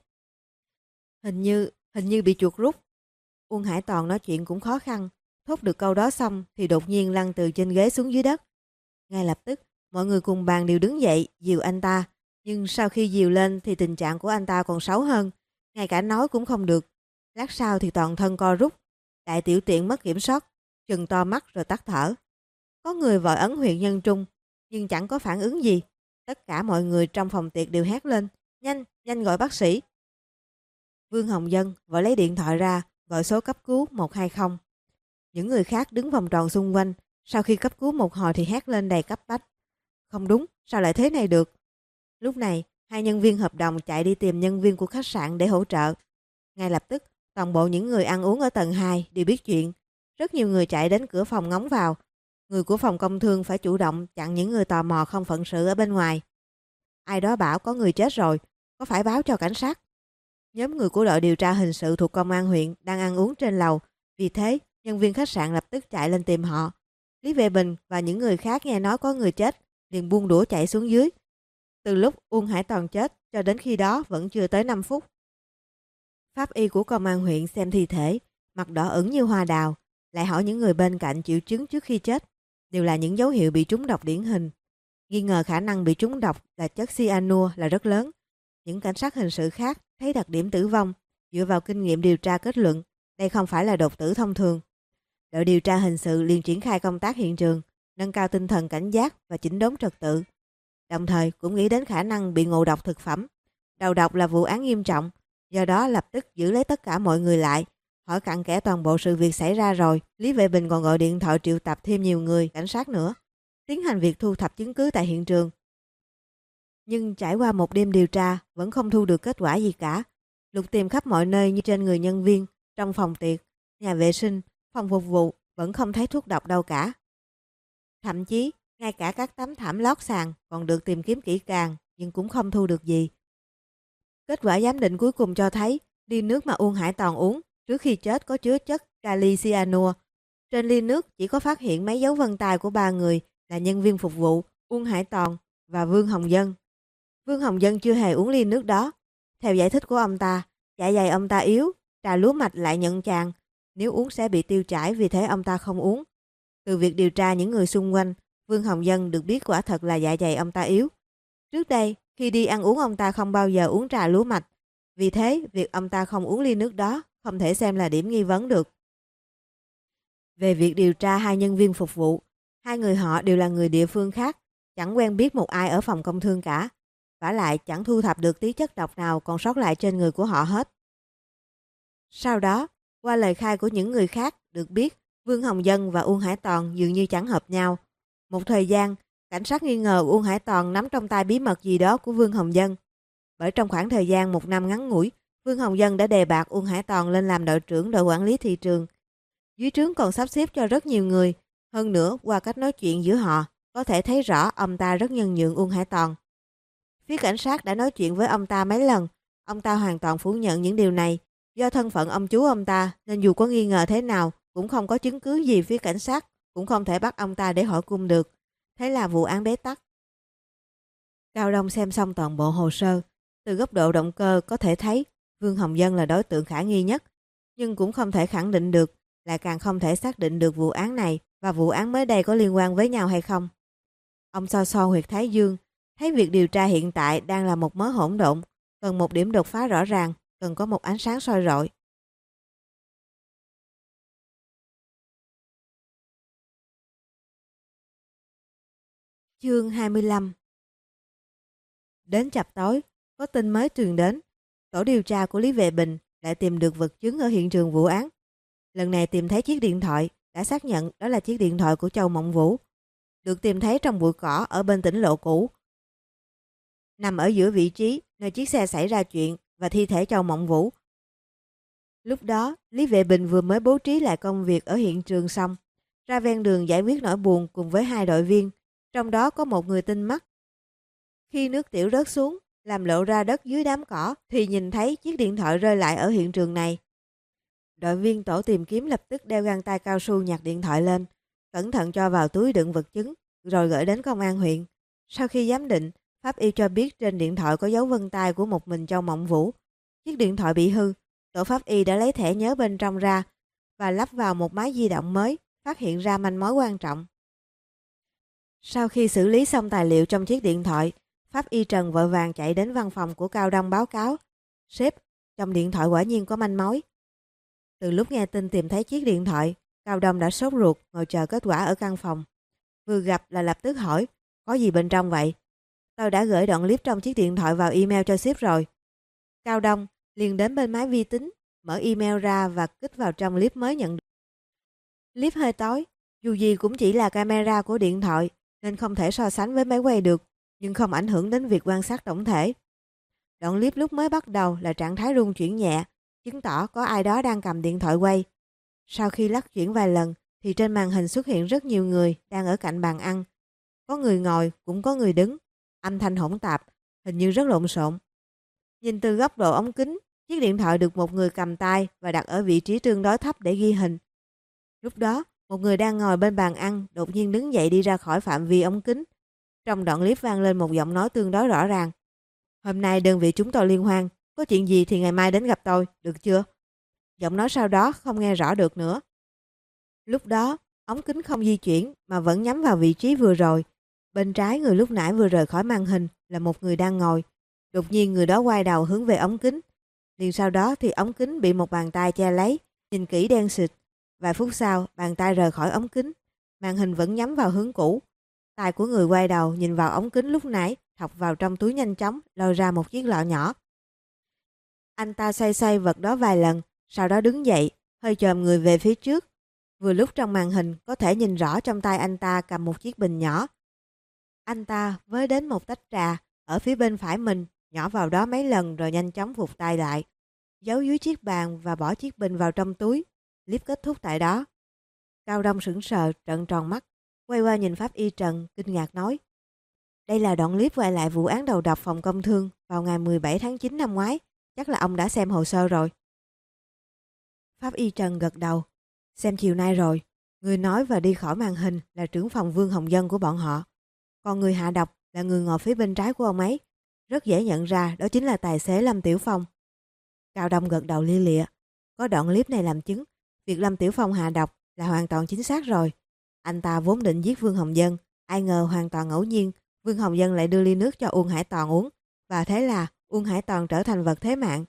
Hình như bị chuột rút. Uông Hải Toàn nói chuyện cũng khó khăn, thốt được câu đó xong thì đột nhiên lăn từ trên ghế xuống dưới đất. Ngay lập tức, mọi người cùng bàn đều đứng dậy dìu anh ta, nhưng sau khi dìu lên thì tình trạng của anh ta còn xấu hơn, ngay cả nói cũng không được. Lát sau thì toàn thân co rút, đại tiểu tiện mất kiểm soát, trừng to mắt rồi tắt thở. Có người vội ấn huyệt nhân trung, nhưng chẳng có phản ứng gì. Tất cả mọi người trong phòng tiệc đều hét lên: Nhanh gọi bác sĩ. Vương Hồng Dân vội lấy điện thoại ra gọi số cấp cứu 120. Những người khác đứng vòng tròn xung quanh, sau khi cấp cứu một hồi thì hét lên đầy cấp bách: Không đúng, sao lại thế này được? Lúc này, hai nhân viên hợp đồng chạy đi tìm nhân viên của khách sạn để hỗ trợ. Ngay lập tức, toàn bộ những người ăn uống ở tầng 2 đều biết chuyện. Rất nhiều người chạy đến cửa phòng ngóng vào. Người của phòng công thương phải chủ động chặn những người tò mò không phận sự ở bên ngoài. Ai đó bảo có người chết rồi, có phải báo cho cảnh sát? Nhóm người của đội điều tra hình sự thuộc công an huyện đang ăn uống trên lầu. Vì thế, nhân viên khách sạn lập tức chạy lên tìm họ. Lý Vệ Bình và những người khác nghe nói có người chết, liền buông đũa chạy xuống dưới. Từ lúc Uông Hải Toàn chết cho đến khi đó vẫn chưa tới 5 phút. Pháp y của công an huyện xem thi thể, mặt đỏ ửng như hoa đào, lại hỏi những người bên cạnh triệu chứng trước khi chết, đều là những dấu hiệu bị trúng độc điển hình. Nghi ngờ khả năng bị trúng độc là chất cyanua là rất lớn. Những cảnh sát hình sự khác thấy đặc điểm tử vong, dựa vào kinh nghiệm điều tra kết luận đây không phải là đột tử thông thường. Đội điều tra hình sự liền triển khai công tác hiện trường, nâng cao tinh thần cảnh giác và chỉnh đốn trật tự. Đồng thời cũng nghĩ đến khả năng bị ngộ độc thực phẩm. Đầu độc là vụ án nghiêm trọng, do đó lập tức giữ lấy tất cả mọi người lại, hỏi cặn kẽ toàn bộ sự việc xảy ra rồi. Lý Vệ Bình còn gọi điện thoại triệu tập thêm nhiều người, cảnh sát nữa, tiến hành việc thu thập chứng cứ tại hiện trường. Nhưng trải qua một đêm điều tra vẫn không thu được kết quả gì cả. Lục tìm khắp mọi nơi như trên người nhân viên, trong phòng tiệc, nhà vệ sinh, phòng phục vụ, vẫn không thấy thuốc độc đâu cả. Thậm chí, ngay cả các tấm thảm lót sàn còn được tìm kiếm kỹ càng nhưng cũng không thu được gì. Kết quả giám định cuối cùng cho thấy ly nước mà Uông Hải Toàn uống trước khi chết có chứa chất kali cyanua. Trên ly nước chỉ có phát hiện mấy dấu vân tay của ba người là nhân viên phục vụ Uông Hải Toàn và Vương Hồng Dân. Vương Hồng Dân chưa hề uống ly nước đó. Theo giải thích của ông ta, dạ dày ông ta yếu, trà lúa mạch lại nhận chàng, nếu uống sẽ bị tiêu chảy, vì thế ông ta không uống. Từ việc điều tra những người xung quanh, Vương Hồng Dân được biết quả thật là dạ dày ông ta yếu. Trước đây, khi đi ăn uống ông ta không bao giờ uống trà lúa mạch, vì thế việc ông ta không uống ly nước đó không thể xem là điểm nghi vấn được. Về việc điều tra hai nhân viên phục vụ, hai người họ đều là người địa phương khác, chẳng quen biết một ai ở phòng công thương cả. Vả lại chẳng thu thập được tí chất độc nào còn sót lại trên người của họ hết. Sau đó, qua lời khai của những người khác, được biết Vương Hồng Dân và Uông Hải Toàn dường như chẳng hợp nhau. Một thời gian, cảnh sát nghi ngờ Uông Hải Toàn nắm trong tay bí mật gì đó của Vương Hồng Dân. Bởi trong khoảng thời gian 1 năm ngắn ngủi, Vương Hồng Dân đã đề bạt Uông Hải Toàn lên làm đội trưởng đội quản lý thị trường. Dưới trướng còn sắp xếp cho rất nhiều người. Hơn nữa, qua cách nói chuyện giữa họ, có thể thấy rõ ông ta rất nhân nhượng Uông Hải Toàn. Phía cảnh sát đã nói chuyện với ông ta mấy lần, ông ta hoàn toàn phủ nhận những điều này. Do thân phận ông chú ông ta nên dù có nghi ngờ thế nào cũng không có chứng cứ gì, phía cảnh sát cũng không thể bắt ông ta để hỏi cung được. Thế là vụ án bế tắc. Cao Đông xem xong toàn bộ hồ sơ, từ góc độ động cơ có thể thấy Vương Hồng Dân là đối tượng khả nghi nhất, nhưng cũng không thể khẳng định được, lại càng không thể xác định được vụ án này và vụ án mới đây có liên quan với nhau hay không. Ông so huyệt thái dương, thấy việc điều tra hiện tại đang là một mớ hỗn độn, cần một điểm đột phá rõ ràng, cần có một ánh sáng soi rọi. Chương 25. Đến chập tối, có tin mới truyền đến, tổ điều tra của Lý Vệ Bình lại tìm được vật chứng ở hiện trường vụ án. Lần này tìm thấy chiếc điện thoại, đã xác nhận đó là chiếc điện thoại của Châu Mộng Vũ, được tìm thấy trong bụi cỏ ở bên tỉnh lộ cũ, nằm ở giữa vị trí nơi chiếc xe xảy ra chuyện và thi thể Châu Mộng Vũ. Lúc đó, Lý Vệ Bình vừa mới bố trí lại công việc ở hiện trường xong, ra ven đường giải quyết nỗi buồn cùng với hai đội viên, trong đó có một người tinh mắt. Khi nước tiểu rớt xuống, làm lộ ra đất dưới đám cỏ, thì nhìn thấy chiếc điện thoại rơi lại ở hiện trường này. Đội viên tổ tìm kiếm lập tức đeo găng tay cao su nhặt điện thoại lên, cẩn thận cho vào túi đựng vật chứng, rồi gửi đến công an huyện. Sau khi giám định, pháp y cho biết trên điện thoại có dấu vân tay của một mình Châu Mộng Vũ. Chiếc điện thoại bị hư, tổ pháp y đã lấy thẻ nhớ bên trong ra và lắp vào một máy di động mới, phát hiện ra manh mối quan trọng. Sau khi xử lý xong tài liệu trong chiếc điện thoại, pháp y Trần vội vàng chạy đến văn phòng của Cao Đông báo cáo. Sếp, trong điện thoại quả nhiên có manh mối. Từ lúc nghe tin tìm thấy chiếc điện thoại, Cao Đông đã sốt ruột ngồi chờ kết quả ở căn phòng. Vừa gặp là lập tức hỏi, có gì bên trong vậy? Tôi đã gửi đoạn clip trong chiếc điện thoại vào email cho sếp rồi. Cao Đông liền đến bên máy vi tính, mở email ra và kích vào trong clip mới nhận được. Clip hơi tối, dù gì cũng chỉ là camera của điện thoại nên không thể so sánh với máy quay được, nhưng không ảnh hưởng đến việc quan sát tổng thể. Đoạn clip lúc mới bắt đầu là trạng thái rung chuyển nhẹ, chứng tỏ có ai đó đang cầm điện thoại quay. Sau khi lắc chuyển vài lần thì trên màn hình xuất hiện rất nhiều người đang ở cạnh bàn ăn. Có người ngồi, cũng có người đứng, âm thanh hỗn tạp, hình như rất lộn xộn. Nhìn từ góc độ ống kính, chiếc điện thoại được một người cầm tay và đặt ở vị trí tương đối thấp để ghi hình. Lúc đó, một người đang ngồi bên bàn ăn đột nhiên đứng dậy đi ra khỏi phạm vi ống kính. Trong đoạn clip vang lên một giọng nói tương đối rõ ràng. Hôm nay đơn vị chúng tôi liên hoan, có chuyện gì thì ngày mai đến gặp tôi, được chưa? Giọng nói sau đó không nghe rõ được nữa. Lúc đó, ống kính không di chuyển mà vẫn nhắm vào vị trí vừa rồi. Bên trái người lúc nãy vừa rời khỏi màn hình là một người đang ngồi. Đột nhiên người đó quay đầu hướng về ống kính. Liền sau đó thì ống kính bị một bàn tay che lấy, nhìn kỹ đen xịt. Vài phút sau, bàn tay rời khỏi ống kính. Màn hình vẫn nhắm vào hướng cũ. Tay của người quay đầu nhìn vào ống kính lúc nãy, thọc vào trong túi nhanh chóng, lôi ra một chiếc lọ nhỏ. Anh ta xoay xoay vật đó vài lần, sau đó đứng dậy, hơi chồm người về phía trước. Vừa lúc trong màn hình có thể nhìn rõ trong tay anh ta cầm một chiếc bình nhỏ. Anh ta với đến một tách trà ở phía bên phải mình, nhỏ vào đó mấy lần rồi nhanh chóng vụt tay lại, giấu dưới chiếc bàn và bỏ chiếc bình vào trong túi. Clip kết thúc tại đó. Cao Đông sững sờ, trợn tròn mắt, quay qua nhìn Pháp Y Trần, kinh ngạc nói. Đây là đoạn clip quay lại vụ án đầu độc phòng công thương vào ngày 17 tháng 9 năm ngoái. Chắc là ông đã xem hồ sơ rồi. Pháp Y Trần gật đầu. Xem chiều nay rồi. Người nói và đi khỏi màn hình là trưởng phòng Vương Hồng Dân của bọn họ. Còn người hạ độc là người ngồi phía bên trái của ông ấy. Rất dễ nhận ra đó chính là tài xế Lâm Tiểu Phong. Cao Đông gật đầu lia lịa. Có đoạn clip này làm chứng. Việc Lâm Tiểu Phong hạ độc là hoàn toàn chính xác rồi. Anh ta vốn định giết Vương Hồng Dân. Ai ngờ hoàn toàn ngẫu nhiên Vương Hồng Dân lại đưa ly nước cho Uông Hải Toàn uống. Và thế là Uông Hải Toàn trở thành vật thế mạng.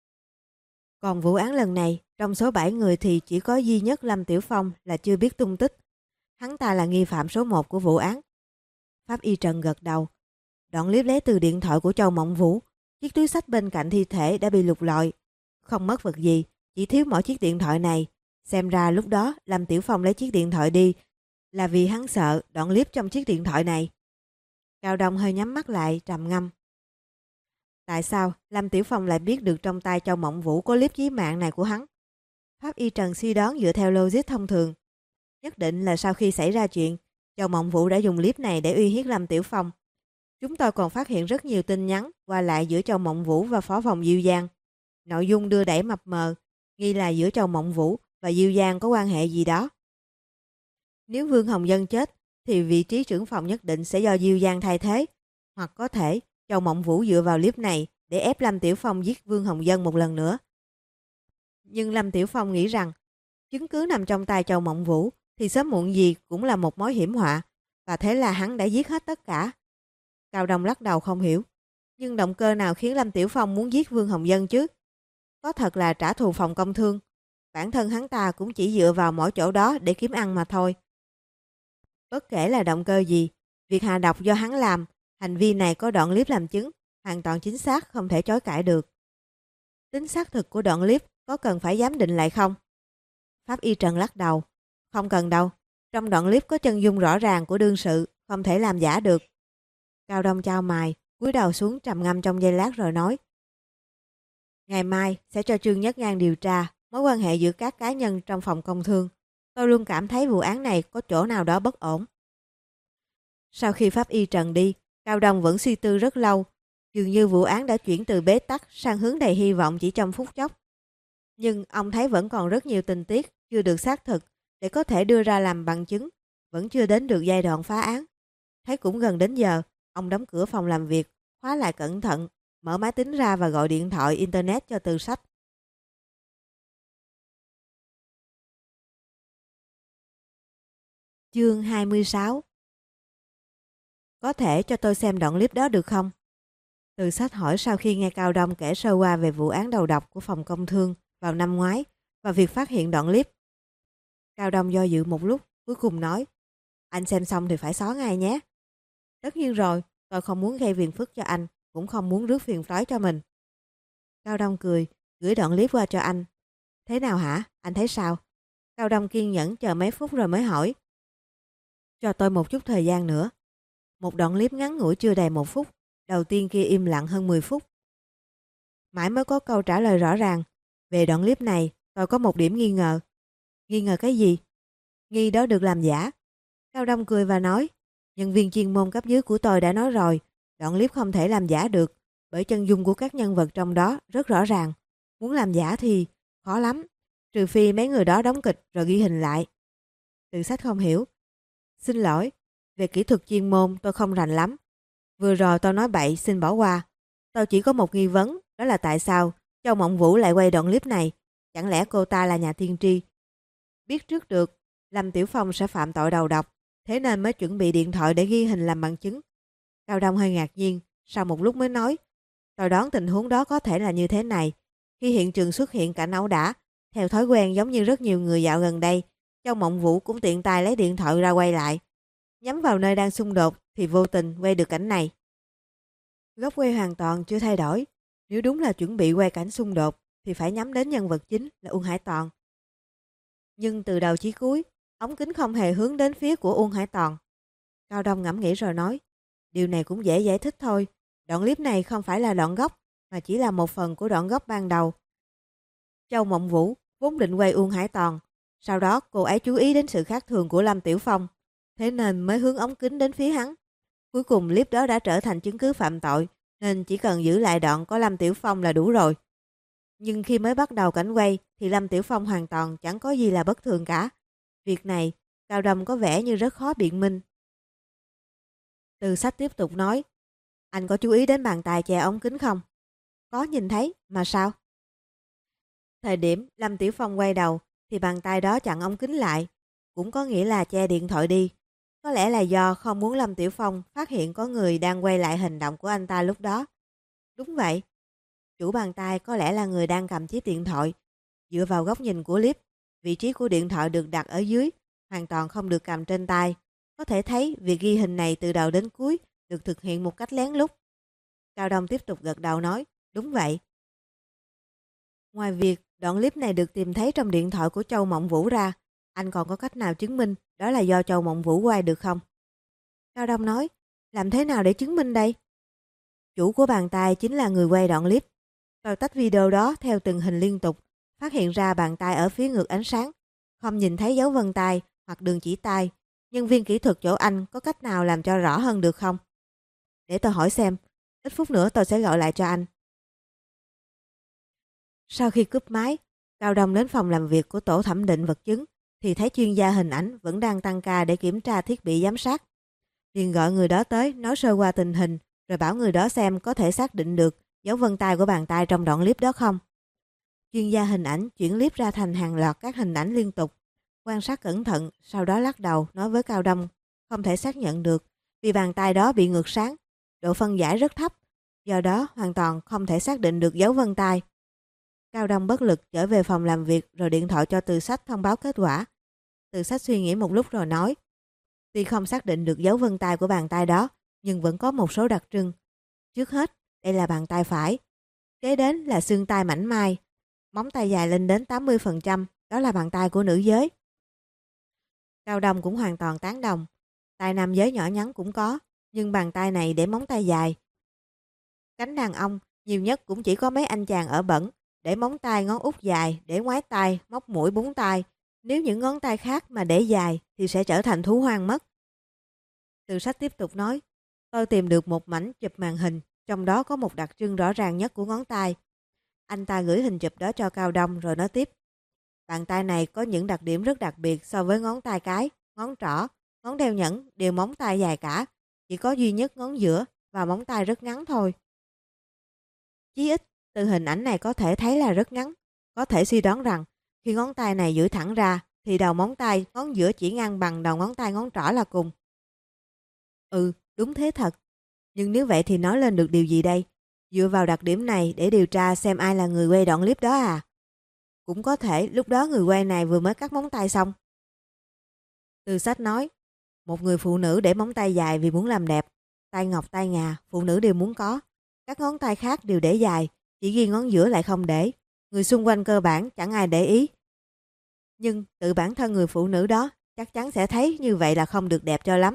Còn vụ án lần này, trong số 7 người thì chỉ có duy nhất Lâm Tiểu Phong là chưa biết tung tích. Hắn ta là nghi phạm số 1 của vụ án. Pháp Y Trần gật đầu. Đoạn clip lấy từ điện thoại của Châu Mộng Vũ. Chiếc túi xách bên cạnh thi thể đã bị lục lọi. Không mất vật gì, chỉ thiếu mỗi chiếc điện thoại này. Xem ra lúc đó Lâm Tiểu Phong lấy chiếc điện thoại đi là vì hắn sợ đoạn clip trong chiếc điện thoại này. Cao Đông hơi nhắm mắt lại, trầm ngâm. Tại sao Lâm Tiểu Phong lại biết được trong tay Châu Mộng Vũ có clip chí mạng này của hắn? Pháp Y Trần suy đoán dựa theo logic thông thường. Nhất định là sau khi xảy ra chuyện, Châu Mộng Vũ đã dùng clip này để uy hiếp Lâm Tiểu Phong. Chúng tôi còn phát hiện rất nhiều tin nhắn qua lại giữa Châu Mộng Vũ và phó phòng Diêu Giang. Nội dung đưa đẩy mập mờ, nghi là giữa Châu Mộng Vũ và Diêu Giang có quan hệ gì đó. Nếu Vương Hồng Dân chết, thì vị trí trưởng phòng nhất định sẽ do Diêu Giang thay thế. Hoặc có thể Châu Mộng Vũ dựa vào clip này để ép Lâm Tiểu Phong giết Vương Hồng Dân một lần nữa. Nhưng Lâm Tiểu Phong nghĩ rằng chứng cứ nằm trong tay Châu Mộng Vũ thì sớm muộn gì cũng là một mối hiểm họa, và thế là hắn đã giết hết tất cả. Cao Đông lắc đầu không hiểu. Nhưng động cơ nào khiến Lâm Tiểu Phong muốn giết Vương Hồng Dân chứ? Có thật là trả thù phòng công thương. Bản thân hắn ta cũng chỉ dựa vào mỗi chỗ đó để kiếm ăn mà thôi. Bất kể là động cơ gì, việc hạ độc do hắn làm, hành vi này có đoạn clip làm chứng, hoàn toàn chính xác, không thể chối cãi được. Tính xác thực của đoạn clip có cần phải giám định lại không? Pháp Y Trần lắc đầu. Không cần đâu. Trong đoạn clip có chân dung rõ ràng của đương sự, không thể làm giả được. Cao Đông chau mày, cúi đầu xuống trầm ngâm trong giây lát rồi nói. Ngày mai sẽ cho Trương Nhất Ngang điều tra mối quan hệ giữa các cá nhân trong phòng công thương. Tôi luôn cảm thấy vụ án này có chỗ nào đó bất ổn. Sau khi Pháp Y Trần đi, Cao Đông vẫn suy tư rất lâu. Dường như vụ án đã chuyển từ bế tắc sang hướng đầy hy vọng chỉ trong phút chốc. Nhưng ông thấy vẫn còn rất nhiều tình tiết chưa được xác thực để có thể đưa ra làm bằng chứng, vẫn chưa đến được giai đoạn phá án. Thấy cũng gần đến giờ, ông đóng cửa phòng làm việc, khóa lại cẩn thận, mở máy tính ra và gọi điện thoại internet cho Từ Sách. Chương 26. Có thể cho tôi xem đoạn clip đó được không? Từ Sách hỏi sau khi nghe Cao Đông kể sơ qua về vụ án đầu độc của phòng công thương vào năm ngoái và việc phát hiện đoạn clip. Cao Đông do dự một lúc, cuối cùng nói, anh xem xong thì phải xóa ngay nhé. Tất nhiên rồi, tôi không muốn gây phiền phức cho anh, cũng không muốn rước phiền toái cho mình. Cao Đông cười, gửi đoạn clip qua cho anh. Thế nào hả? Anh thấy sao? Cao Đông kiên nhẫn chờ mấy phút rồi mới hỏi. Cho tôi một chút thời gian nữa. Một đoạn clip ngắn ngủi chưa đầy 1 phút, đầu tiên kia im lặng hơn 10 phút. Mãi mới có câu trả lời rõ ràng. Về đoạn clip này, tôi có một điểm nghi ngờ. Nghi ngờ cái gì? Nghi đó được làm giả. Cao Đông cười và nói, nhân viên chuyên môn cấp dưới của tôi đã nói rồi, đoạn clip không thể làm giả được, bởi chân dung của các nhân vật trong đó rất rõ ràng. Muốn làm giả thì khó lắm, trừ phi mấy người đó đóng kịch rồi ghi hình lại. Từ Sách không hiểu. Xin lỗi, về kỹ thuật chuyên môn tôi không rành lắm. Vừa rồi tôi nói bậy, xin bỏ qua. Tôi chỉ có một nghi vấn, đó là tại sao Châu Mộng Vũ lại quay đoạn clip này? Chẳng lẽ cô ta là nhà tiên tri? Biết trước được Lâm Tiểu Phong sẽ phạm tội đầu độc, thế nên mới chuẩn bị điện thoại để ghi hình làm bằng chứng. Cao Đông hơi ngạc nhiên, sau một lúc mới nói, tôi đoán tình huống đó có thể là như thế này. Khi hiện trường xuất hiện cảnh ẩu đả, theo thói quen giống như rất nhiều người dạo gần đây, Châu Mộng Vũ cũng tiện tay lấy điện thoại ra quay lại. Nhắm vào nơi đang xung đột thì vô tình quay được cảnh này. Góc quay hoàn toàn chưa thay đổi. Nếu đúng là chuẩn bị quay cảnh xung đột thì phải nhắm đến nhân vật chính là Uông Hải Toàn. Nhưng từ đầu chí cuối, ống kính không hề hướng đến phía của Uông Hải Toàn. Cao Đông ngẫm nghĩ rồi nói, điều này cũng dễ giải thích thôi. Đoạn clip này không phải là đoạn gốc, mà chỉ là một phần của đoạn gốc ban đầu. Châu Mộng Vũ vốn định quay Uông Hải Toàn, Sau đó cô ấy chú ý đến sự khác thường của Lâm Tiểu Phong, thế nên mới hướng ống kính đến phía hắn. Cuối cùng clip đó đã trở thành chứng cứ phạm tội, nên chỉ cần giữ lại đoạn có Lâm Tiểu Phong là đủ rồi. Nhưng khi mới bắt đầu cảnh quay thì Lâm Tiểu Phong hoàn toàn chẳng có gì là bất thường cả. Việc này, Cao Đông có vẻ như rất khó biện minh. Từ Sách tiếp tục nói, anh có chú ý đến bàn tay che ống kính không? Có nhìn thấy, mà sao? Thời điểm Lâm Tiểu Phong quay đầu thì bàn tay đó chặn ống kính lại, cũng có nghĩa là che điện thoại đi. Có lẽ là do không muốn Lâm Tiểu Phong phát hiện có người đang quay lại hành động của anh ta lúc đó. Đúng vậy, chủ bàn tay có lẽ là người đang cầm chiếc điện thoại. Dựa vào góc nhìn của clip, vị trí của điện thoại được đặt ở dưới, hoàn toàn không được cầm trên tay. Có thể thấy việc ghi hình này từ đầu đến cuối được thực hiện một cách lén lút. Cao Đông tiếp tục gật đầu nói, đúng vậy. Ngoài việc đoạn clip này được tìm thấy trong điện thoại của Châu Mộng Vũ ra, anh còn có cách nào chứng minh đó là do Châu Mộng Vũ quay được không? Cao Đông nói, làm thế nào để chứng minh đây? Chủ của bàn tay chính là người quay đoạn clip. Tôi tách video đó theo từng hình liên tục, phát hiện ra bàn tay ở phía ngược ánh sáng, không nhìn thấy dấu vân tay hoặc đường chỉ tay. Nhân viên kỹ thuật chỗ anh có cách nào làm cho rõ hơn được không? Để tôi hỏi xem, ít phút nữa tôi sẽ gọi lại cho anh. Sau khi cúp máy, Cao Đông đến phòng làm việc của tổ thẩm định vật chứng thì thấy chuyên gia hình ảnh vẫn đang tăng ca để kiểm tra thiết bị giám sát. Liền gọi người đó tới nói sơ qua tình hình rồi bảo người đó xem có thể xác định được dấu vân tay của bàn tay trong đoạn clip đó không. Chuyên gia hình ảnh chuyển clip ra thành hàng loạt các hình ảnh liên tục, quan sát cẩn thận, sau đó lắc đầu nói với Cao Đông không thể xác nhận được vì bàn tay đó bị ngược sáng, độ phân giải rất thấp, do đó hoàn toàn không thể xác định được dấu vân tay. Cao Đông bất lực trở về phòng làm việc rồi điện thoại cho Từ Sách thông báo kết quả. Từ Sách suy nghĩ một lúc rồi nói, tuy không xác định được dấu vân tay của bàn tay đó, nhưng vẫn có một số đặc trưng. Trước hết, đây là bàn tay phải. Kế đến là xương tay mảnh mai, móng tay dài lên đến 80%, đó là bàn tay của nữ giới. Cao Đông cũng hoàn toàn tán đồng. Tay nam giới nhỏ nhắn cũng có, nhưng bàn tay này để móng tay dài. Cánh đàn ông nhiều nhất cũng chỉ có mấy anh chàng ở bẩn, để móng tay ngón út dài, để ngoái tay, móc mũi búng tay. Nếu những ngón tay khác mà để dài thì sẽ trở thành thú hoang mất. Từ Sách tiếp tục nói, tôi tìm được một mảnh chụp màn hình, trong đó có một đặc trưng rõ ràng nhất của ngón tay. Anh ta gửi hình chụp đó cho Cao Đông rồi nói tiếp. Bàn tay này có những đặc điểm rất đặc biệt so với ngón tay cái, ngón trỏ, ngón đeo nhẫn đều móng tay dài cả. Chỉ có duy nhất ngón giữa và móng tay rất ngắn thôi. Chí ít, từ hình ảnh này có thể thấy là rất ngắn. Có thể suy đoán rằng khi ngón tay này duỗi thẳng ra thì đầu móng tay ngón giữa chỉ ngang bằng đầu ngón tay ngón trỏ là cùng. Ừ, đúng thế thật. Nhưng nếu vậy thì nói lên được điều gì đây? Dựa vào đặc điểm này để điều tra xem ai là người quay đoạn clip đó à? Cũng có thể lúc đó người quay này vừa mới cắt móng tay xong. Từ Sách nói, một người phụ nữ để móng tay dài vì muốn làm đẹp. Tay ngọc tay ngà, phụ nữ đều muốn có. Các ngón tay khác đều để dài, chỉ riêng ngón giữa lại không để. Người xung quanh cơ bản chẳng ai để ý. Nhưng tự bản thân người phụ nữ đó chắc chắn sẽ thấy như vậy là không được đẹp cho lắm.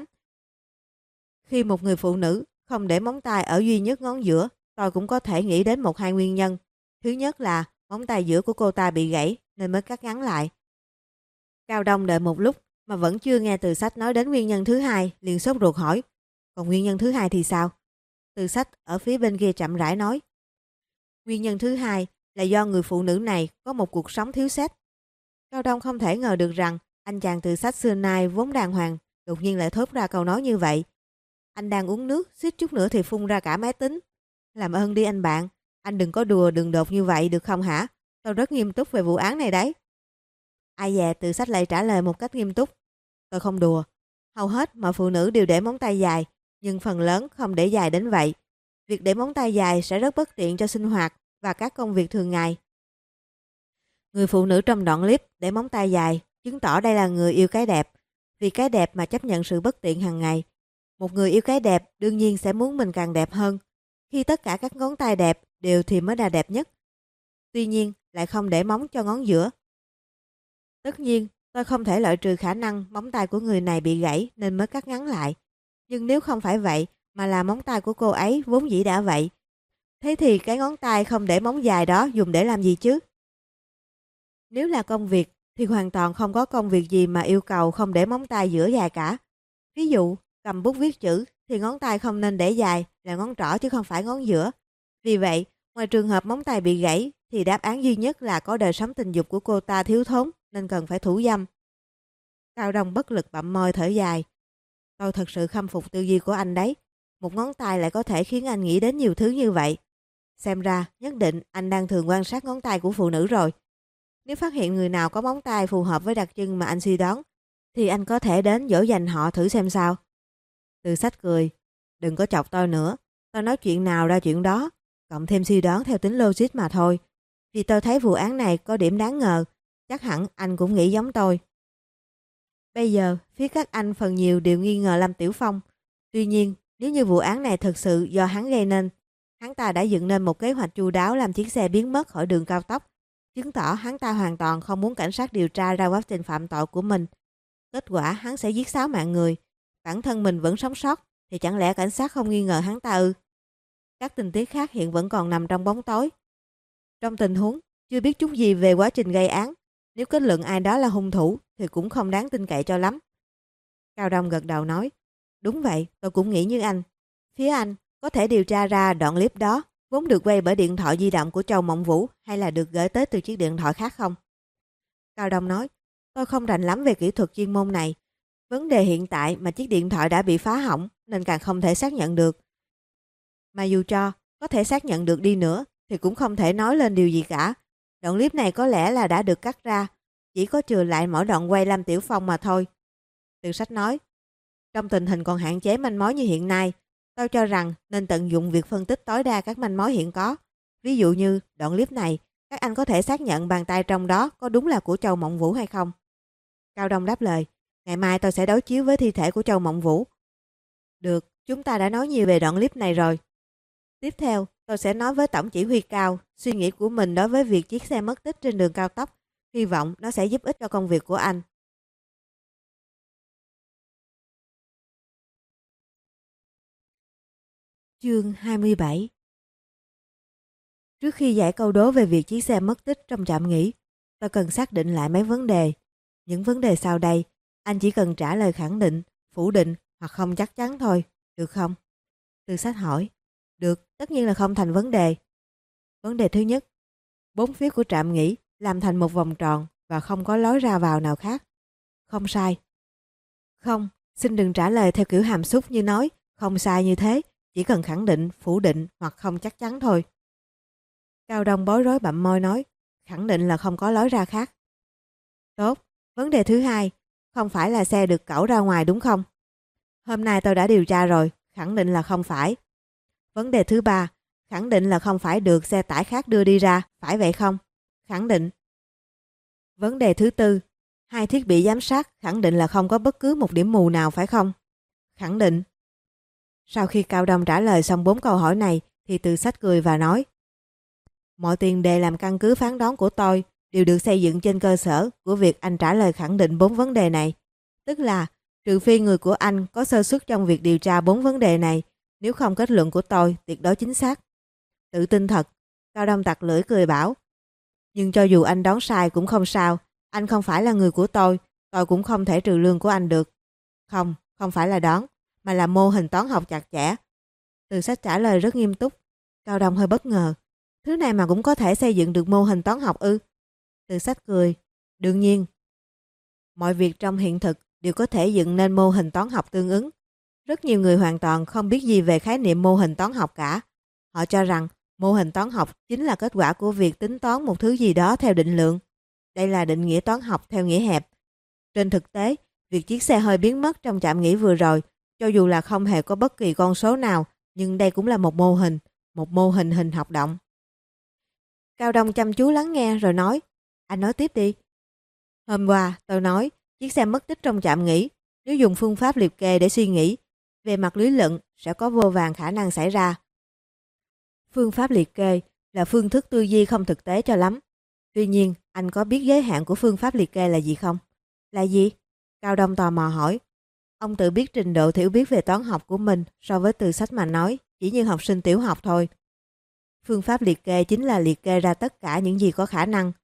Khi một người phụ nữ không để móng tay ở duy nhất ngón giữa, tôi cũng có thể nghĩ đến một hai nguyên nhân. Thứ nhất là móng tay giữa của cô ta bị gãy nên mới cắt ngắn lại. Cao Đông đợi một lúc mà vẫn chưa nghe Từ Sách nói đến nguyên nhân thứ hai, liền sốt ruột hỏi. Còn nguyên nhân thứ hai thì sao? Từ Sách ở phía bên kia chậm rãi nói. Nguyên nhân thứ hai là do người phụ nữ này có một cuộc sống thiếu sex. Cao Đông không thể ngờ được rằng anh chàng Từ Sách xưa nay vốn đàng hoàng, đột nhiên lại thốt ra câu nói như vậy. Anh đang uống nước, suýt chút nữa thì phun ra cả máy tính. Làm ơn đi anh bạn, anh đừng có đùa đường đột như vậy được không hả? Tôi rất nghiêm túc về vụ án này đấy. Ai dè, Từ Sách lại trả lời một cách nghiêm túc. Tôi không đùa. Hầu hết mọi phụ nữ đều để móng tay dài, nhưng phần lớn không để dài đến vậy. Việc để móng tay dài sẽ rất bất tiện cho sinh hoạt và các công việc thường ngày. Người phụ nữ trong đoạn clip để móng tay dài chứng tỏ đây là người yêu cái đẹp. Vì cái đẹp mà chấp nhận sự bất tiện hàng ngày. Một người yêu cái đẹp đương nhiên sẽ muốn mình càng đẹp hơn. Khi tất cả các ngón tay đẹp đều thì mới là đẹp nhất. Tuy nhiên lại không để móng cho ngón giữa. Tất nhiên tôi không thể loại trừ khả năng móng tay của người này bị gãy nên mới cắt ngắn lại. Nhưng nếu không phải vậy mà là móng tay của cô ấy vốn dĩ đã vậy, thế thì cái ngón tay không để móng dài đó dùng để làm gì chứ? Nếu là công việc thì hoàn toàn không có công việc gì mà yêu cầu không để móng tay giữa dài cả. Ví dụ, cầm bút viết chữ thì ngón tay không nên để dài là ngón trỏ chứ không phải ngón giữa. Vì vậy, ngoài trường hợp móng tay bị gãy thì đáp án duy nhất là có đời sống tình dục của cô ta thiếu thốn nên cần phải thủ dâm. Cao Đông bất lực bặm môi thở dài. Tôi thật sự khâm phục tư duy của anh đấy. Một ngón tay lại có thể khiến anh nghĩ đến nhiều thứ như vậy. Xem ra nhất định anh đang thường quan sát ngón tay của phụ nữ rồi. Nếu phát hiện người nào có móng tay phù hợp với đặc trưng mà anh suy đoán thì anh có thể đến dỗ dành họ thử xem sao. Từ Sách cười. Đừng có chọc tôi nữa. Tôi nói chuyện nào ra chuyện đó. Cộng thêm suy đoán theo tính logic mà thôi. Vì tôi thấy vụ án này có điểm đáng ngờ. Chắc hẳn anh cũng nghĩ giống tôi. Bây giờ, phía các anh phần nhiều đều nghi ngờ Lâm Tiểu Phong. Tuy nhiên, nếu như vụ án này thực sự do hắn gây nên, hắn ta đã dựng nên một kế hoạch chu đáo làm chiếc xe biến mất khỏi đường cao tốc, chứng tỏ hắn ta hoàn toàn không muốn cảnh sát điều tra ra quá trình phạm tội của mình. Kết quả hắn sẽ giết 6 mạng người, bản thân mình vẫn sống sót, thì chẳng lẽ cảnh sát không nghi ngờ hắn ta ư? Các tình tiết khác hiện vẫn còn nằm trong bóng tối. Trong tình huống chưa biết chút gì về quá trình gây án, nếu kết luận ai đó là hung thủ thì cũng không đáng tin cậy cho lắm. Cao Đông gật đầu nói, đúng vậy, tôi cũng nghĩ như anh. Phía anh có thể điều tra ra đoạn clip đó vốn được quay bởi điện thoại di động của Châu Mộng Vũ hay là được gửi tới từ chiếc điện thoại khác không? Cao Đông nói, tôi không rành lắm về kỹ thuật chuyên môn này. Vấn đề hiện tại mà chiếc điện thoại đã bị phá hỏng nên càng không thể xác nhận được. Mà dù cho có thể xác nhận được đi nữa thì cũng không thể nói lên điều gì cả. Đoạn clip này có lẽ là đã được cắt ra, chỉ có trừ lại mỗi đoạn quay Lâm Tiểu Phong mà thôi. Từ Sách nói, trong tình hình còn hạn chế manh mối như hiện nay, tôi cho rằng nên tận dụng việc phân tích tối đa các manh mối hiện có. Ví dụ như đoạn clip này, các anh có thể xác nhận bàn tay trong đó có đúng là của Châu Mộng Vũ hay không? Cao Đông đáp lời, ngày mai tôi sẽ đối chiếu với thi thể của Châu Mộng Vũ. Được, chúng ta đã nói nhiều về đoạn clip này rồi. Tiếp theo, tôi sẽ nói với Tổng chỉ huy Cao suy nghĩ của mình đối với việc chiếc xe mất tích trên đường cao tốc. Hy vọng nó sẽ giúp ích cho công việc của anh. Chương 27. Trước khi giải câu đố về việc chiếc xe mất tích trong trạm nghỉ, tôi cần xác định lại mấy vấn đề. Những vấn đề sau đây, anh chỉ cần trả lời khẳng định, phủ định hoặc không chắc chắn thôi, được không? Từ Sách hỏi. Được, tất nhiên là không thành vấn đề. Vấn đề thứ nhất, 4 phía của trạm nghỉ làm thành một vòng tròn và không có lối ra vào nào khác. Không sai. Không, xin đừng trả lời theo kiểu hàm xúc như nói, không sai như thế, chỉ cần khẳng định, phủ định hoặc không chắc chắn thôi. Cao Đông bối rối bặm môi nói, khẳng định là không có lối ra khác. Tốt, vấn đề thứ hai, không phải là xe được cẩu ra ngoài đúng không? Hôm nay tôi đã điều tra rồi, khẳng định là không phải. Vấn đề thứ ba, khẳng định là không phải được xe tải khác đưa đi ra, phải vậy không? Khẳng định. Vấn đề thứ tư, 2 thiết bị giám sát khẳng định là không có bất cứ một điểm mù nào phải không? Khẳng định. Sau khi Cao Đông trả lời xong 4 câu hỏi này thì Từ Sách cười và nói, mọi tiền đề làm căn cứ phán đoán của tôi đều được xây dựng trên cơ sở của việc anh trả lời khẳng định 4 vấn đề này. Tức là, trừ phi người của anh có sơ suất trong việc điều tra 4 vấn đề này, nếu không kết luận của tôi tuyệt đối chính xác. Tự tin thật, Cao Đông tặc lưỡi cười bảo. Nhưng cho dù anh đoán sai cũng không sao, anh không phải là người của tôi cũng không thể trừ lương của anh được. Không, không phải là đoán, mà là mô hình toán học chặt chẽ. Từ Sách trả lời rất nghiêm túc. Cao Đông hơi bất ngờ. Thứ này mà cũng có thể xây dựng được mô hình toán học ư? Từ Sách cười. Đương nhiên. Mọi việc trong hiện thực đều có thể dựng nên mô hình toán học tương ứng. Rất nhiều người hoàn toàn không biết gì về khái niệm mô hình toán học cả. Họ cho rằng mô hình toán học chính là kết quả của việc tính toán một thứ gì đó theo định lượng. Đây là định nghĩa toán học theo nghĩa hẹp. Trên thực tế, việc chiếc xe hơi biến mất trong trạm nghỉ vừa rồi, cho dù là không hề có bất kỳ con số nào, nhưng đây cũng là một mô hình hình học động. Cao Đông chăm chú lắng nghe rồi nói, anh nói tiếp đi. Hôm qua tôi nói, chiếc xe mất tích trong trạm nghỉ, nếu dùng phương pháp liệt kê để suy nghĩ, về mặt lý luận sẽ có vô vàn khả năng xảy ra. Phương pháp liệt kê là phương thức tư duy không thực tế cho lắm. Tuy nhiên, anh có biết giới hạn của phương pháp liệt kê là gì không? Là gì? Cao Đông tò mò hỏi. Ông tự biết trình độ hiểu biết về toán học của mình so với Từ Sách mà nói, chỉ như học sinh tiểu học thôi. Phương pháp liệt kê chính là liệt kê ra tất cả những gì có khả năng,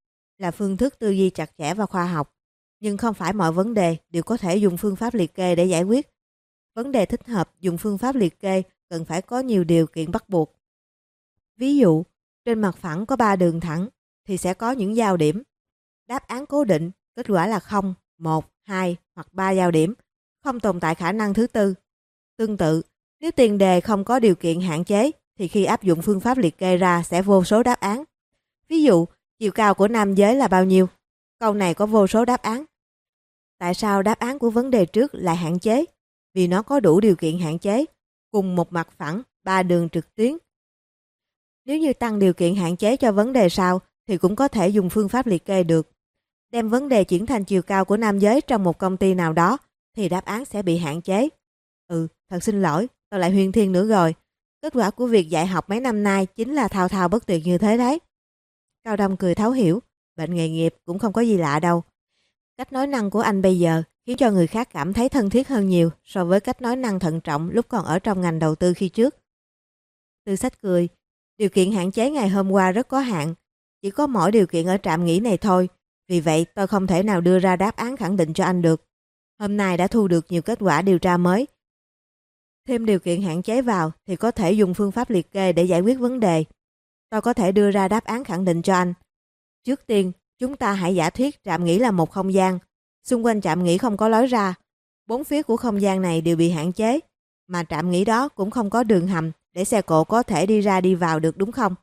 là phương thức tư duy chặt chẽ và khoa học, nhưng không phải mọi vấn đề đều có thể dùng phương pháp liệt kê để giải quyết. Vấn đề thích hợp dùng phương pháp liệt kê cần phải có nhiều điều kiện bắt buộc. Ví dụ, trên mặt phẳng có 3 đường thẳng thì sẽ có những giao điểm. Đáp án cố định, kết quả là 0, 1, 2 hoặc 3 giao điểm, không tồn tại khả năng thứ tư. Tương tự, nếu tiền đề không có điều kiện hạn chế thì khi áp dụng phương pháp liệt kê ra sẽ vô số đáp án. Ví dụ, chiều cao của nam giới là bao nhiêu? Câu này có vô số đáp án. Tại sao đáp án của vấn đề trước lại hạn chế? Vì nó có đủ điều kiện hạn chế, cùng một mặt phẳng, 3 đường trực tuyến. Nếu như tăng điều kiện hạn chế cho vấn đề sau thì cũng có thể dùng phương pháp liệt kê được. Đem vấn đề chuyển thành chiều cao của nam giới trong một công ty nào đó thì đáp án sẽ bị hạn chế. Thật xin lỗi, tôi lại huyên thiên nữa rồi. Kết quả của việc dạy học mấy năm nay chính là thao thao bất tuyệt như thế đấy. Cao Đông cười thấu hiểu, bệnh nghề nghiệp cũng không có gì lạ đâu. Cách nói năng của anh bây giờ khiến cho người khác cảm thấy thân thiết hơn nhiều so với cách nói năng thận trọng lúc còn ở trong ngành đầu tư khi trước. Tư Sách cười, điều kiện hạn chế ngày hôm qua rất có hạn, chỉ có mỗi điều kiện ở trạm nghỉ này thôi, vì vậy tôi không thể nào đưa ra đáp án khẳng định cho anh được. Hôm nay đã thu được nhiều kết quả điều tra mới. Thêm điều kiện hạn chế vào thì có thể dùng phương pháp liệt kê để giải quyết vấn đề. Tôi có thể đưa ra đáp án khẳng định cho anh. Trước tiên, chúng ta hãy giả thuyết trạm nghỉ là một không gian. Xung quanh trạm nghỉ không có lối ra. 4 phía của không gian này đều bị hạn chế, mà trạm nghỉ đó cũng không có đường hầm để xe cộ có thể đi ra đi vào được, đúng không?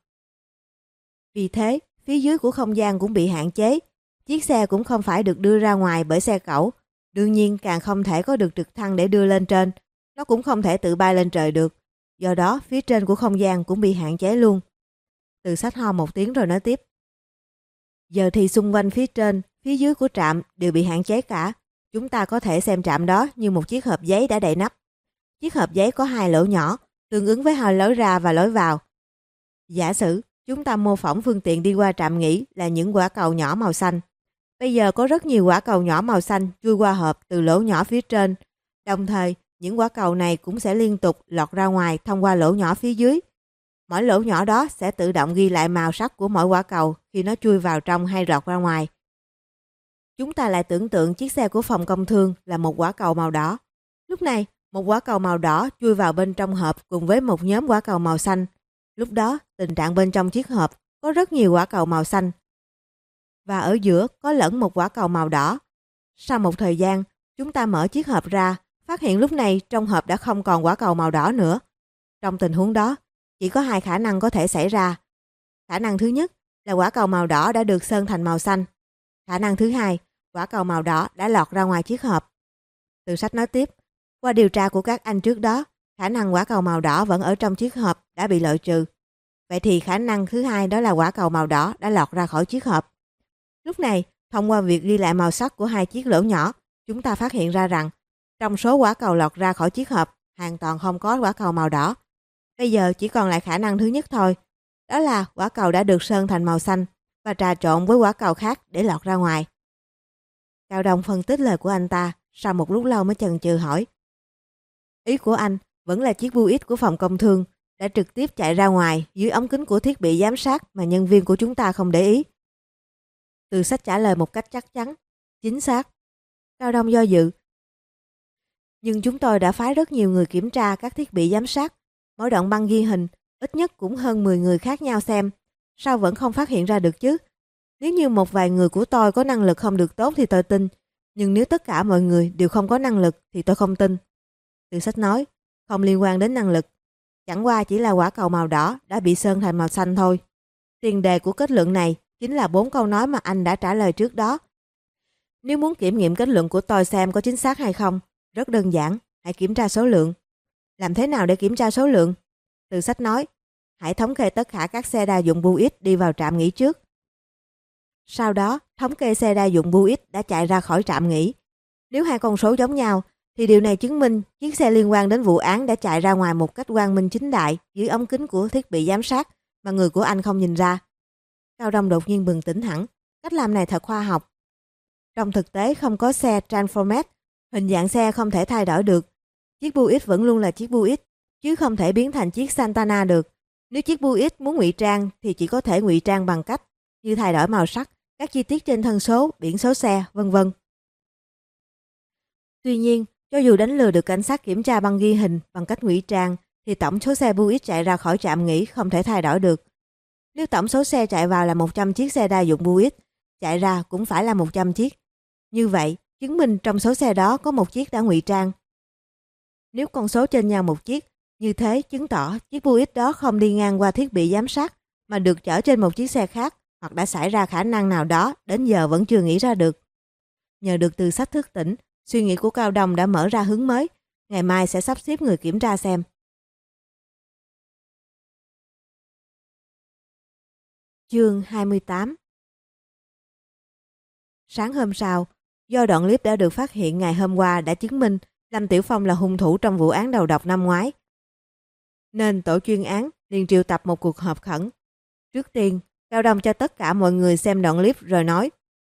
Vì thế, phía dưới của không gian cũng bị hạn chế. Chiếc xe cũng không phải được đưa ra ngoài bởi xe cẩu. Đương nhiên càng không thể có được trực thăng để đưa lên trên. Nó cũng không thể tự bay lên trời được. Do đó, phía trên của không gian cũng bị hạn chế luôn. Từ Sách ho một tiếng rồi nói tiếp. Giờ thì xung quanh phía trên, phía dưới của trạm đều bị hạn chế cả. Chúng ta có thể xem trạm đó như một chiếc hộp giấy đã đậy nắp. Chiếc hộp giấy có 2 lỗ nhỏ, tương ứng với 2 lối ra và lối vào. Giả sử, chúng ta mô phỏng phương tiện đi qua trạm nghỉ là những quả cầu nhỏ màu xanh. Bây giờ có rất nhiều quả cầu nhỏ màu xanh chui qua hộp từ lỗ nhỏ phía trên. Đồng thời, những quả cầu này cũng sẽ liên tục lọt ra ngoài thông qua lỗ nhỏ phía dưới. Mỗi lỗ nhỏ đó sẽ tự động ghi lại màu sắc của mỗi quả cầu khi nó chui vào trong hay lọt ra ngoài. Chúng ta lại tưởng tượng chiếc xe của phòng công thương là một quả cầu màu đỏ. Lúc này, một quả cầu màu đỏ chui vào bên trong hộp cùng với một nhóm quả cầu màu xanh. Lúc đó, tình trạng bên trong chiếc hộp có rất nhiều quả cầu màu xanh. Và ở giữa có lẫn một quả cầu màu đỏ. Sau một thời gian, chúng ta mở chiếc hộp ra, phát hiện lúc này trong hộp đã không còn quả cầu màu đỏ nữa. Trong tình huống đó, chỉ có 2 khả năng có thể xảy ra. Khả năng thứ nhất là quả cầu màu đỏ đã được sơn thành màu xanh. Khả năng thứ hai, quả cầu màu đỏ đã lọt ra ngoài chiếc hộp. Từ Sách nói tiếp, qua điều tra của các anh trước đó, khả năng quả cầu màu đỏ vẫn ở trong chiếc hộp đã bị loại trừ. Vậy thì khả năng thứ hai đó là quả cầu màu đỏ đã lọt ra khỏi chiếc hộp. Lúc này, thông qua việc ghi lại màu sắc của 2 chiếc lỗ nhỏ, chúng ta phát hiện ra rằng trong số quả cầu lọt ra khỏi chiếc hộp hoàn toàn không có quả cầu màu đỏ. Bây giờ chỉ còn lại khả năng thứ nhất thôi. Đó là quả cầu đã được sơn thành màu xanh và trà trộn với quả cầu khác để lọt ra ngoài. Cao Đông phân tích lời của anh ta, sau một lúc lâu mới chần chừ hỏi. Ý của anh vẫn là chiếc Buick của phòng công thương đã trực tiếp chạy ra ngoài dưới ống kính của thiết bị giám sát mà nhân viên của chúng ta không để ý. Từ Sách trả lời một cách chắc chắn. Chính xác. Cao Đông do dự. Nhưng chúng tôi đã phái rất nhiều người kiểm tra các thiết bị giám sát. Mỗi đoạn băng ghi hình, ít nhất cũng hơn 10 người khác nhau xem. Sao vẫn không phát hiện ra được chứ? Nếu như một vài người của tôi có năng lực không được tốt thì tôi tin. Nhưng nếu tất cả mọi người đều không có năng lực thì tôi không tin. Từ Sách nói, không liên quan đến năng lực. Chẳng qua chỉ là quả cầu màu đỏ đã bị sơn thành màu xanh thôi. Tiền đề của kết luận này chính là 4 câu nói mà anh đã trả lời trước đó. Nếu muốn kiểm nghiệm kết luận của tôi xem có chính xác hay không, rất đơn giản, hãy kiểm tra số lượng. Làm thế nào để kiểm tra số lượng? Từ Sách nói, hãy thống kê tất cả các xe đa dụng Buick đi vào trạm nghỉ trước. Sau đó, thống kê xe đa dụng Buick đã chạy ra khỏi trạm nghỉ. Nếu 2 con số giống nhau, thì điều này chứng minh chiếc xe liên quan đến vụ án đã chạy ra ngoài một cách quang minh chính đại dưới ống kính của thiết bị giám sát mà người của anh không nhìn ra. Cao Đông đột nhiên bừng tỉnh hẳn, cách làm này thật khoa học. Trong thực tế không có xe Transformers, hình dạng xe không thể thay đổi được. Chiếc Buick vẫn luôn là chiếc Buick, chứ không thể biến thành chiếc Santana được. Nếu chiếc Buick muốn ngụy trang thì chỉ có thể ngụy trang bằng cách như thay đổi màu sắc, các chi tiết trên thân số, biển số xe, vân vân. Tuy nhiên, cho dù đánh lừa được cảnh sát kiểm tra băng ghi hình bằng cách ngụy trang, thì tổng số xe Buick chạy ra khỏi trạm nghỉ không thể thay đổi được. Nếu tổng số xe chạy vào là 100 chiếc xe đa dụng Buick, chạy ra cũng phải là 100 chiếc. Như vậy, chứng minh trong số xe đó có một chiếc đã ngụy trang. Nếu con số trên nhau một chiếc, như thế chứng tỏ chiếc Buick đó không đi ngang qua thiết bị giám sát mà được chở trên một chiếc xe khác, hoặc đã xảy ra khả năng nào đó đến giờ vẫn chưa nghĩ ra được. Nhờ được từ sách thức tỉnh, suy nghĩ của Cao Đông đã mở ra hướng mới. Ngày mai sẽ sắp xếp người kiểm tra xem. Chương 28. Sáng hôm sau, do đoạn clip đã được phát hiện ngày hôm qua đã chứng minh Lâm Tiểu Phong là hung thủ trong vụ án đầu độc năm ngoái, nên tổ chuyên án liền triệu tập một cuộc họp khẩn. Trước tiên, Cao Đông cho tất cả mọi người xem đoạn clip rồi nói: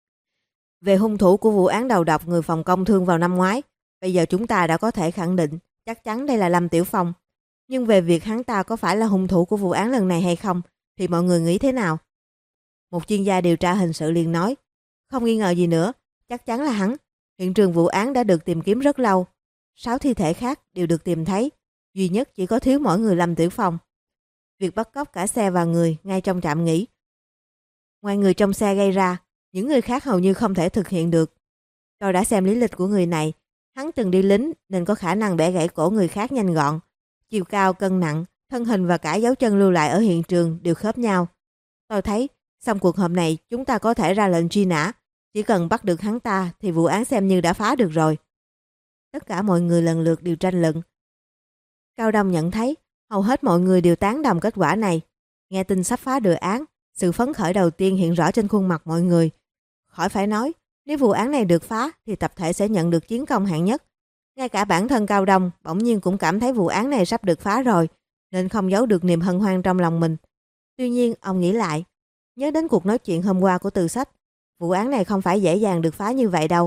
về hung thủ của vụ án đầu độc người phòng công thương vào năm ngoái, bây giờ chúng ta đã có thể khẳng định chắc chắn đây là Lâm Tiểu Phong. Nhưng về việc hắn ta có phải là hung thủ của vụ án lần này hay không, thì mọi người nghĩ thế nào? Một chuyên gia điều tra hình sự liền nói: không nghi ngờ gì nữa, chắc chắn là hắn. Hiện trường vụ án đã được tìm kiếm rất lâu. 6 thi thể khác đều được tìm thấy, duy nhất chỉ có thiếu mỗi người Lâm Tiểu Phong. Việc bắt cóc cả xe và người ngay trong trạm nghỉ, ngoài người trong xe gây ra, những người khác hầu như không thể thực hiện được. Tôi đã xem lý lịch của người này, hắn từng đi lính nên có khả năng bẻ gãy cổ người khác nhanh gọn. Chiều cao, cân nặng, thân hình và cả dấu chân lưu lại ở hiện trường đều khớp nhau. Tôi thấy, xong cuộc họp này chúng ta có thể ra lệnh truy nã. Chỉ cần bắt được hắn ta thì vụ án xem như đã phá được rồi. Tất cả mọi người lần lượt đều tranh luận. Cao Đông nhận thấy hầu hết mọi người đều tán đồng kết quả này. Nghe tin sắp phá được án, sự phấn khởi đầu tiên hiện rõ trên khuôn mặt mọi người. Khỏi phải nói, nếu vụ án này được phá thì tập thể sẽ nhận được chiến công hạng nhất. Ngay cả bản thân Cao Đông bỗng nhiên cũng cảm thấy vụ án này sắp được phá rồi, nên không giấu được niềm hân hoan trong lòng mình. Tuy nhiên, ông nghĩ lại, nhớ đến cuộc nói chuyện hôm qua của Từ Sách, vụ án này không phải dễ dàng được phá như vậy đâu.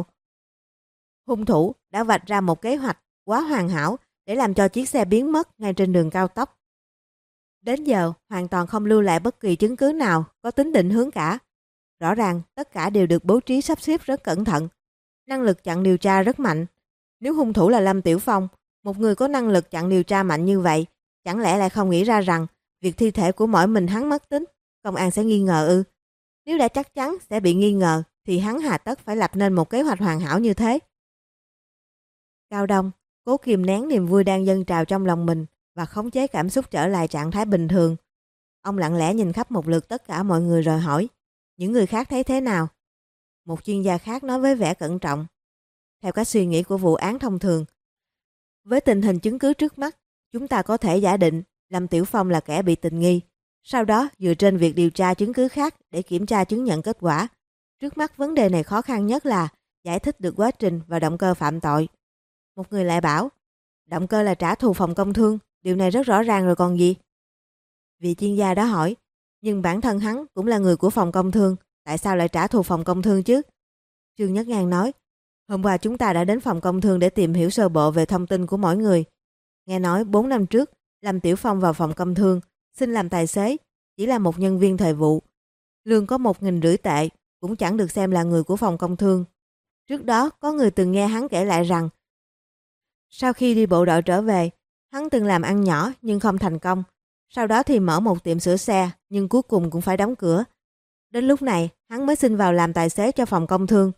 Hung thủ đã vạch ra một kế hoạch quá hoàn hảo để làm cho chiếc xe biến mất ngay trên đường cao tốc. Đến giờ, hoàn toàn không lưu lại bất kỳ chứng cứ nào có tính định hướng cả. Rõ ràng, tất cả đều được bố trí sắp xếp rất cẩn thận. Năng lực chặn điều tra rất mạnh. Nếu hung thủ là Lâm Tiểu Phong, một người có năng lực chặn điều tra mạnh như vậy, chẳng lẽ lại không nghĩ ra rằng việc thi thể của mỗi mình hắn mất tích, công an sẽ nghi ngờ ư? Nếu đã chắc chắn sẽ bị nghi ngờ, thì hắn hà tất phải lập nên một kế hoạch hoàn hảo như thế. Cao Đông cố kìm nén niềm vui đang dâng trào trong lòng mình và khống chế cảm xúc trở lại trạng thái bình thường. Ông lặng lẽ nhìn khắp một lượt tất cả mọi người rồi hỏi: những người khác thấy thế nào? Một chuyên gia khác nói với vẻ cẩn trọng: theo các suy nghĩ của vụ án thông thường, với tình hình chứng cứ trước mắt, chúng ta có thể giả định Lâm Tiểu Phong là kẻ bị tình nghi. Sau đó dựa trên việc điều tra chứng cứ khác để kiểm tra chứng nhận kết quả. Trước mắt vấn đề này khó khăn nhất là giải thích được quá trình và động cơ phạm tội. Một người lại bảo: động cơ là trả thù phòng công thương, điều này rất rõ ràng rồi còn gì? Vị chuyên gia đó hỏi: nhưng bản thân hắn cũng là người của phòng công thương, tại sao lại trả thù phòng công thương chứ? Trương Nhất Ngang nói: hôm qua chúng ta đã đến phòng công thương để tìm hiểu sơ bộ về thông tin của mỗi người. Nghe nói 4 năm trước, Lâm Tiểu Phong vào phòng công thương, xin làm tài xế, chỉ là một nhân viên thời vụ. Lương có 1.500 tệ, cũng chẳng được xem là người của phòng công thương. Trước đó có người từng nghe hắn kể lại rằng, sau khi đi bộ đội trở về, hắn từng làm ăn nhỏ nhưng không thành công. Sau đó thì mở một tiệm sửa xe, nhưng cuối cùng cũng phải đóng cửa. Đến lúc này, hắn mới xin vào làm tài xế cho phòng công thương.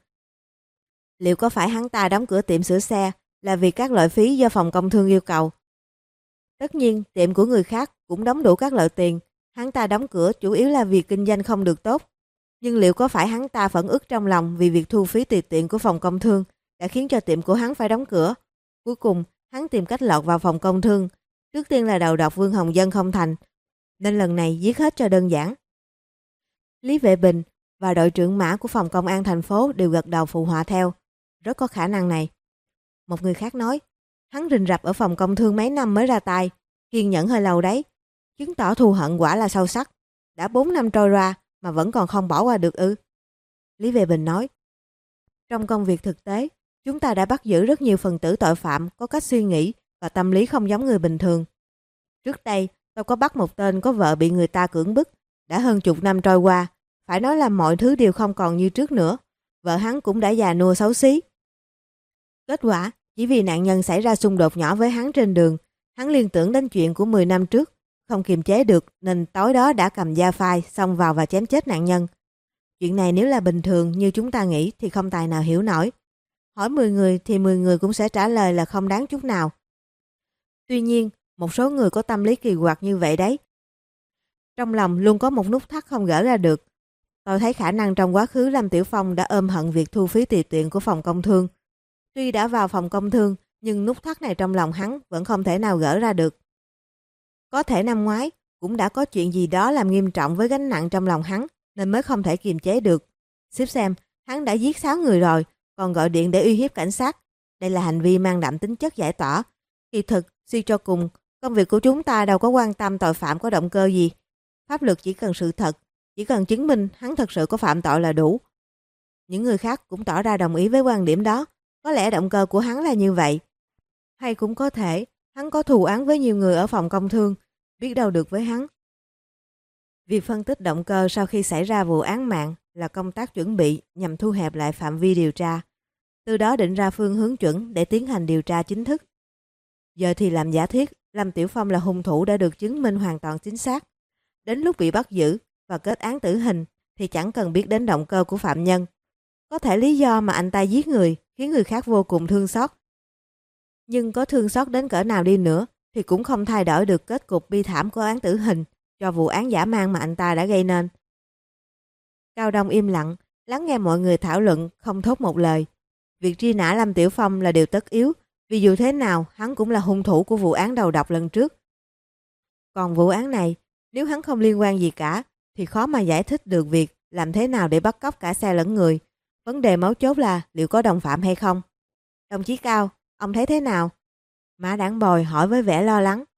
Liệu có phải hắn ta đóng cửa tiệm sửa xe là vì các loại phí do phòng công thương yêu cầu? Tất nhiên, tiệm của người khác cũng đóng đủ các loại tiền. Hắn ta đóng cửa chủ yếu là vì kinh doanh không được tốt. Nhưng liệu có phải hắn ta phẫn ức trong lòng vì việc thu phí tùy tiện của phòng công thương đã khiến cho tiệm của hắn phải đóng cửa? Cuối cùng, hắn tìm cách lọt vào phòng công thương. Trước tiên là đầu độc Vương Hồng Dân không thành, nên lần này giết hết cho đơn giản. Lý Vệ Bình và đội trưởng Mã của phòng công an thành phố đều gật đầu phụ họa theo. Rất có khả năng này. Một người khác nói, hắn rình rập ở phòng công thương mấy năm mới ra tay, kiên nhẫn hơi lâu đấy, chứng tỏ thù hận quả là sâu sắc. Đã 4 năm trôi qua mà vẫn còn không bỏ qua được ư? Lý Vệ Bình nói, trong công việc thực tế, chúng ta đã bắt giữ rất nhiều phần tử tội phạm có cách suy nghĩ và tâm lý không giống người bình thường. Trước đây, tôi có bắt một tên có vợ bị người ta cưỡng bức, đã hơn chục năm trôi qua, phải nói là mọi thứ đều không còn như trước nữa. Vợ hắn cũng đã già nua xấu xí. Kết quả, chỉ vì nạn nhân xảy ra xung đột nhỏ với hắn trên đường, hắn liên tưởng đến chuyện của 10 năm trước, không kiềm chế được nên tối đó đã cầm dao phai xông vào và chém chết nạn nhân. Chuyện này nếu là bình thường như chúng ta nghĩ thì không tài nào hiểu nổi. Hỏi 10 người thì 10 người cũng sẽ trả lời là không đáng chút nào. Tuy nhiên, một số người có tâm lý kỳ quặc như vậy đấy. Trong lòng luôn có một nút thắt không gỡ ra được. Tôi thấy khả năng trong quá khứ Lâm Tiểu Phong đã ôm hận việc thu phí tùy tiện của phòng công thương. Tuy đã vào phòng công thương, nhưng nút thắt này trong lòng hắn vẫn không thể nào gỡ ra được. Có thể năm ngoái cũng đã có chuyện gì đó làm nghiêm trọng với gánh nặng trong lòng hắn nên mới không thể kiềm chế được. Xếp xem, hắn đã giết 6 người rồi, còn gọi điện để uy hiếp cảnh sát. Đây là hành vi mang đậm tính chất giải tỏa. Kỳ thực, suy cho cùng, công việc của chúng ta đâu có quan tâm tội phạm có động cơ gì. Pháp luật chỉ cần sự thật, chỉ cần chứng minh hắn thật sự có phạm tội là đủ. Những người khác cũng tỏ ra đồng ý với quan điểm đó. Có lẽ động cơ của hắn là như vậy. Hay cũng có thể, hắn có thù oán với nhiều người ở phòng công thương, biết đâu được với hắn. Việc phân tích động cơ sau khi xảy ra vụ án mạng là công tác chuẩn bị nhằm thu hẹp lại phạm vi điều tra, từ đó định ra phương hướng chuẩn để tiến hành điều tra chính thức. Giờ thì làm giả thuyết Lâm Tiểu Phong là hung thủ đã được chứng minh hoàn toàn chính xác. Đến lúc bị bắt giữ và kết án tử hình thì chẳng cần biết đến động cơ của phạm nhân. Có thể lý do mà anh ta giết người khiến người khác vô cùng thương xót. Nhưng có thương xót đến cỡ nào đi nữa thì cũng không thay đổi được kết cục bi thảm của án tử hình cho vụ án dã man mà anh ta đã gây nên. Cao Đông im lặng, lắng nghe mọi người thảo luận, không thốt một lời. Việc truy nã Lâm Tiểu Phong là điều tất yếu, vì dù thế nào hắn cũng là hung thủ của vụ án đầu độc lần trước. Còn vụ án này, nếu hắn không liên quan gì cả, thì khó mà giải thích được việc làm thế nào để bắt cóc cả xe lẫn người. Vấn đề mấu chốt là liệu có đồng phạm hay không. Đồng chí Cao, ông thấy thế nào? Mã Đảng Bồi hỏi với vẻ lo lắng.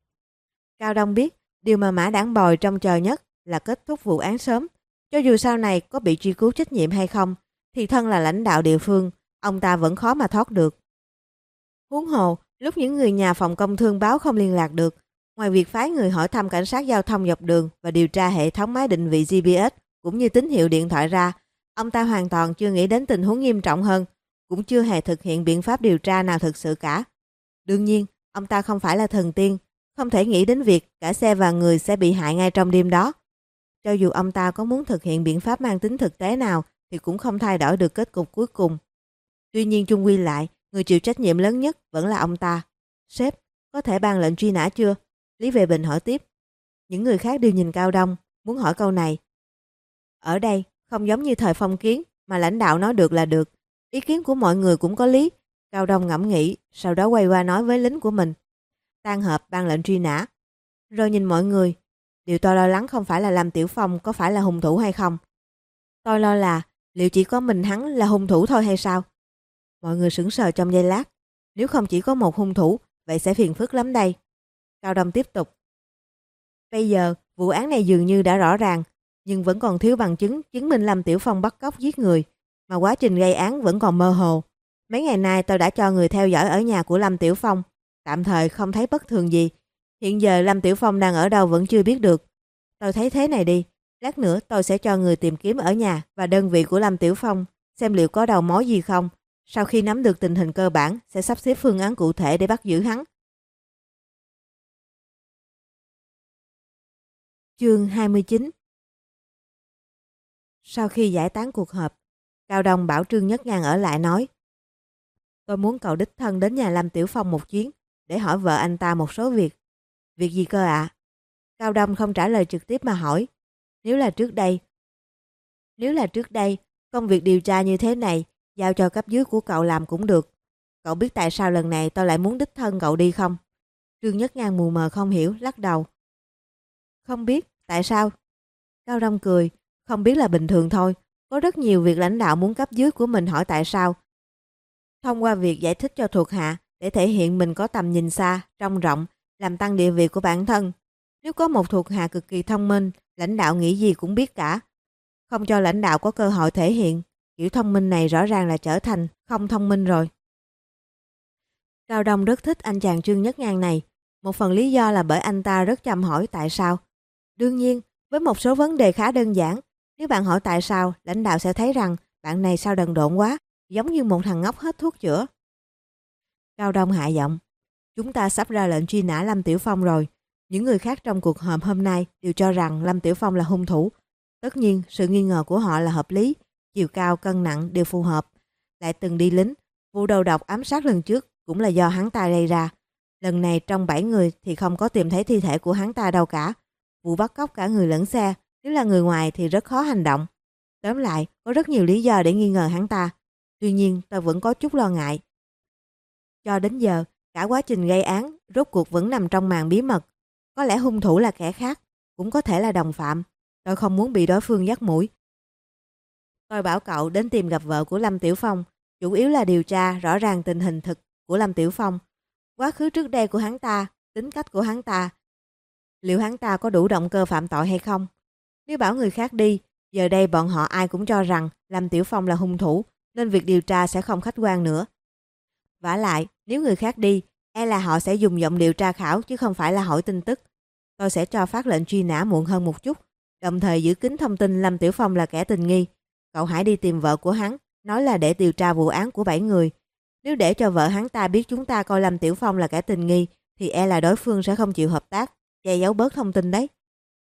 Cao Đông biết, điều mà Mã Đảng Bồi trông chờ nhất là kết thúc vụ án sớm. Cho dù sau này có bị truy cứu trách nhiệm hay không, thì thân là lãnh đạo địa phương, ông ta vẫn khó mà thoát được. Huống hồ, lúc những người nhà phòng công thương báo không liên lạc được, ngoài việc phái người hỏi thăm cảnh sát giao thông dọc đường và điều tra hệ thống máy định vị GPS cũng như tín hiệu điện thoại ra, ông ta hoàn toàn chưa nghĩ đến tình huống nghiêm trọng hơn, cũng chưa hề thực hiện biện pháp điều tra nào thực sự cả. Đương nhiên, ông ta không phải là thần tiên, không thể nghĩ đến việc cả xe và người sẽ bị hại ngay trong đêm đó. Cho dù ông ta có muốn thực hiện biện pháp mang tính thực tế nào thì cũng không thay đổi được kết cục cuối cùng. Tuy nhiên chung quy lại, người chịu trách nhiệm lớn nhất vẫn là ông ta. Sếp, có thể ban lệnh truy nã chưa? Lý Vệ Bình hỏi tiếp. Những người khác đều nhìn Cao Đông, muốn hỏi câu này. Ở đây, không giống như thời phong kiến, mà lãnh đạo nói được là được. Ý kiến của mọi người cũng có lý. Cao Đông ngẫm nghĩ, sau đó quay qua nói với lính của mình. Tan họp ban lệnh truy nã. Rồi nhìn mọi người. Điều tôi lo lắng không phải là Lâm Tiểu Phong có phải là hung thủ hay không. Tôi lo là liệu chỉ có mình hắn là hung thủ thôi hay sao? Mọi người sững sờ trong giây lát. Nếu không chỉ có một hung thủ, vậy sẽ phiền phức lắm đây. Cao Đông tiếp tục. Bây giờ, vụ án này dường như đã rõ ràng, nhưng vẫn còn thiếu bằng chứng chứng minh Lâm Tiểu Phong bắt cóc giết người, mà quá trình gây án vẫn còn mơ hồ. Mấy ngày nay tôi đã cho người theo dõi ở nhà của Lâm Tiểu Phong, tạm thời không thấy bất thường gì. Hiện giờ Lâm Tiểu Phong đang ở đâu vẫn chưa biết được. Tôi thấy thế này đi, lát nữa tôi sẽ cho người tìm kiếm ở nhà và đơn vị của Lâm Tiểu Phong, xem liệu có đầu mối gì không. Sau khi nắm được tình hình cơ bản, sẽ sắp xếp phương án cụ thể để bắt giữ hắn. Chương 29. Sau khi giải tán cuộc họp, Cao Đông bảo Trương Nhất Ngang ở lại nói: Tôi muốn cậu đích thân đến nhà Lâm Tiểu Phong một chuyến để hỏi vợ anh ta một số việc. Việc gì cơ ạ? Cao Đông không trả lời trực tiếp mà hỏi. Nếu là trước đây, công việc điều tra như thế này giao cho cấp dưới của cậu làm cũng được. Cậu biết tại sao lần này tôi lại muốn đích thân cậu đi không? Trương Nhất Ngang mù mờ không hiểu, lắc đầu. Không biết, tại sao? Cao Đông cười, không biết là bình thường thôi. Có rất nhiều việc lãnh đạo muốn cấp dưới của mình hỏi tại sao. Thông qua việc giải thích cho thuộc hạ để thể hiện mình có tầm nhìn xa, trông rộng, làm tăng địa vị của bản thân. Nếu có một thuộc hạ cực kỳ thông minh, lãnh đạo nghĩ gì cũng biết cả. Không cho lãnh đạo có cơ hội thể hiện, kiểu thông minh này rõ ràng là trở thành không thông minh rồi. Cao Đông rất thích anh chàng Trương Nhất Ngang này. Một phần lý do là bởi anh ta rất chăm hỏi tại sao. Đương nhiên, với một số vấn đề khá đơn giản, Nếu bạn hỏi tại sao, lãnh đạo sẽ thấy rằng bạn này sao đần độn quá, giống như một thằng ngốc hết thuốc chữa. Cao Đông hạ giọng, chúng ta sắp ra lệnh truy nã Lâm Tiểu Phong rồi. Những người khác trong cuộc họp hôm nay đều cho rằng Lâm Tiểu Phong là hung thủ. Tất nhiên, sự nghi ngờ của họ là hợp lý, chiều cao, cân nặng đều phù hợp. Lại từng đi lính, vụ đầu độc ám sát lần trước cũng là do hắn ta gây ra. Lần này trong 7 người thì không có tìm thấy thi thể của hắn ta đâu cả. Vụ bắt cóc cả người lẫn xe, nếu là người ngoài thì rất khó hành động. Tóm lại, có rất nhiều lý do để nghi ngờ hắn ta. Tuy nhiên, tôi vẫn có chút lo ngại. Cho đến giờ, cả quá trình gây án rốt cuộc vẫn nằm trong màn bí mật. Có lẽ hung thủ là kẻ khác, cũng có thể là đồng phạm. Tôi không muốn bị đối phương dắt mũi. Tôi bảo cậu đến tìm gặp vợ của Lâm Tiểu Phong, chủ yếu là điều tra rõ ràng tình hình thực của Lâm Tiểu Phong, quá khứ trước đây của hắn ta, tính cách của hắn ta. Liệu hắn ta có đủ động cơ phạm tội hay không? Nếu bảo người khác đi, giờ đây bọn họ ai cũng cho rằng Lâm Tiểu Phong là hung thủ, nên việc điều tra sẽ không khách quan nữa. Vả lại, nếu người khác đi, e là họ sẽ dùng giọng điệu tra khảo chứ không phải là hỏi tin tức. Tôi sẽ cho phát lệnh truy nã muộn hơn một chút, đồng thời giữ kín thông tin Lâm Tiểu Phong là kẻ tình nghi. Cậu hãy đi tìm vợ của hắn, nói là để điều tra vụ án của 7 người. Nếu để cho vợ hắn ta biết chúng ta coi Lâm Tiểu Phong là kẻ tình nghi, thì e là đối phương sẽ không chịu hợp tác, che giấu bớt thông tin đấy.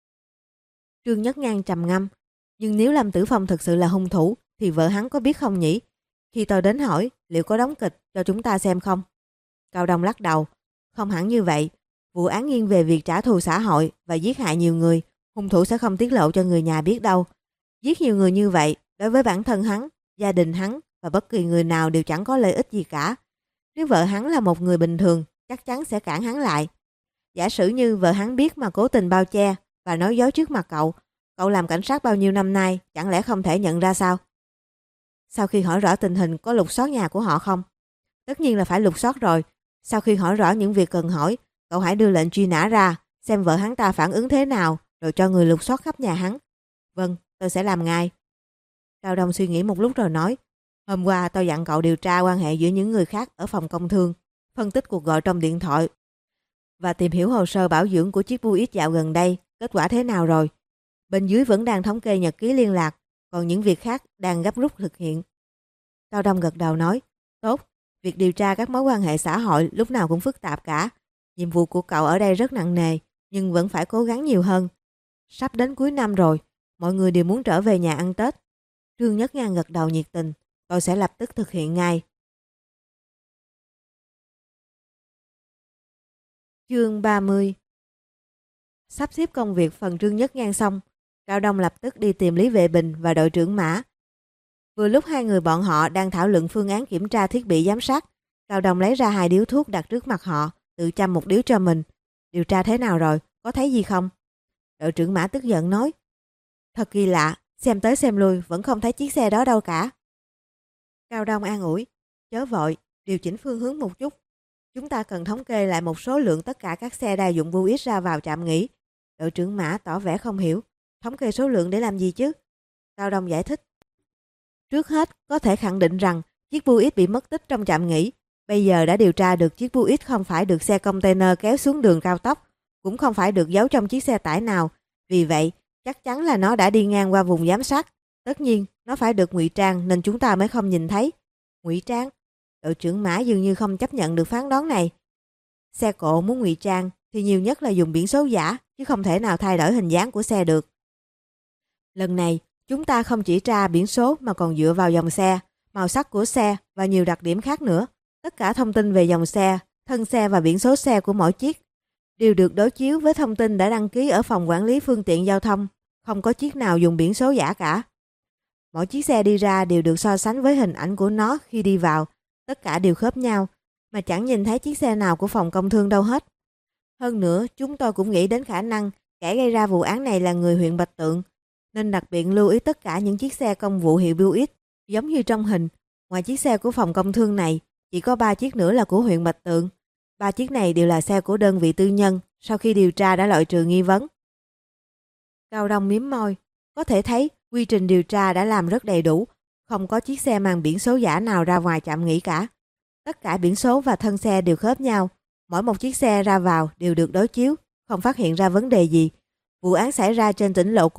Trương Nhất Ngang trầm ngâm, nhưng nếu Lâm Tiểu Phong thực sự là hung thủ, thì vợ hắn có biết không nhỉ? Khi tôi đến hỏi, liệu có đóng kịch cho chúng ta xem không? Cao Đông lắc đầu, không hẳn như vậy. Vụ án nghiêng về việc trả thù xã hội và giết hại nhiều người, hung thủ sẽ không tiết lộ cho người nhà biết đâu. Giết nhiều người như vậy, đối với bản thân hắn, gia đình hắn và bất kỳ người nào đều chẳng có lợi ích gì cả. Nếu vợ hắn là một người bình thường, chắc chắn sẽ cản hắn lại. Giả sử như vợ hắn biết mà cố tình bao che và nói dối trước mặt cậu, cậu làm cảnh sát bao nhiêu năm nay, chẳng lẽ không thể nhận ra sao? Sau khi hỏi rõ tình hình có lục soát nhà của họ không? Tất nhiên là phải lục soát rồi. Sau khi hỏi rõ những việc cần hỏi, cậu hãy đưa lệnh truy nã ra, xem vợ hắn ta phản ứng thế nào, rồi cho người lục soát khắp nhà hắn. Vâng, tôi sẽ làm ngay. Cao Đông suy nghĩ một lúc rồi nói, hôm qua tôi dặn cậu điều tra quan hệ giữa những người khác ở phòng công thương, phân tích cuộc gọi trong điện thoại và tìm hiểu hồ sơ bảo dưỡng của chiếc Buick dạo gần đây, kết quả thế nào rồi? Bên dưới vẫn đang thống kê nhật ký liên lạc, còn những việc khác đang gấp rút thực hiện. Cao Đông gật đầu nói, tốt, việc điều tra các mối quan hệ xã hội lúc nào cũng phức tạp cả. Nhiệm vụ của cậu ở đây rất nặng nề, nhưng vẫn phải cố gắng nhiều hơn. Sắp đến cuối năm rồi, mọi người đều muốn trở về nhà ăn Tết. Trương Nhất Ngang gật đầu nhiệt tình, tôi sẽ lập tức thực hiện ngay. Chương 30. Sắp xếp công việc phần Trương Nhất Ngang xong, Cao Đông lập tức đi tìm Lý Vệ Bình và đội trưởng Mã. Vừa lúc hai người bọn họ đang thảo luận phương án kiểm tra thiết bị giám sát, Cao Đông lấy ra 2 điếu thuốc đặt trước mặt họ, tự châm một điếu cho mình. Điều tra thế nào rồi, có thấy gì không? Đội trưởng Mã tức giận nói, thật kỳ lạ, xem tới xem lui vẫn không thấy chiếc xe đó đâu cả. Cao Đông an ủi, chớ vội, điều chỉnh phương hướng một chút. Chúng ta cần thống kê lại một số lượng tất cả các xe đa dụng vô ích ra vào trạm nghỉ. Đội trưởng Mã tỏ vẻ không hiểu, thống kê số lượng để làm gì chứ? Cao Đông giải thích. Trước hết, có thể khẳng định rằng chiếc Buick bị mất tích trong trạm nghỉ. Bây giờ đã điều tra được chiếc Buick không phải được xe container kéo xuống đường cao tốc, cũng không phải được giấu trong chiếc xe tải nào. Vì vậy, chắc chắn là nó đã đi ngang qua vùng giám sát. Tất nhiên, nó phải được ngụy trang nên chúng ta mới không nhìn thấy. Ngụy trang? Đội trưởng Mã dường như không chấp nhận được phán đoán này. Xe cộ muốn ngụy trang thì nhiều nhất là dùng biển số giả, chứ không thể nào thay đổi hình dáng của xe được. Lần này, chúng ta không chỉ tra biển số mà còn dựa vào dòng xe, màu sắc của xe và nhiều đặc điểm khác nữa. Tất cả thông tin về dòng xe, thân xe và biển số xe của mỗi chiếc đều được đối chiếu với thông tin đã đăng ký ở phòng quản lý phương tiện giao thông. Không có chiếc nào dùng biển số giả cả. Mỗi chiếc xe đi ra đều được so sánh với hình ảnh của nó khi đi vào. Tất cả đều khớp nhau, mà chẳng nhìn thấy chiếc xe nào của phòng công thương đâu hết. Hơn nữa, chúng tôi cũng nghĩ đến khả năng kẻ gây ra vụ án này là người huyện Bạch Tượng, nên đặc biệt lưu ý tất cả những chiếc xe công vụ hiệu Buick, giống như trong hình. Ngoài chiếc xe của phòng công thương này, chỉ có 3 chiếc nữa là của huyện Bạch Tượng. 3 chiếc này đều là xe của đơn vị tư nhân, sau khi điều tra đã loại trừ nghi vấn. Cao Đông mím môi, có thể thấy quy trình điều tra đã làm rất đầy đủ, không có chiếc xe mang biển số giả nào ra ngoài trạm nghỉ cả. Tất cả biển số và thân xe đều khớp nhau, mỗi một chiếc xe ra vào đều được đối chiếu, không phát hiện ra vấn đề gì. Vụ án xảy ra trên tỉnh lộ cũ,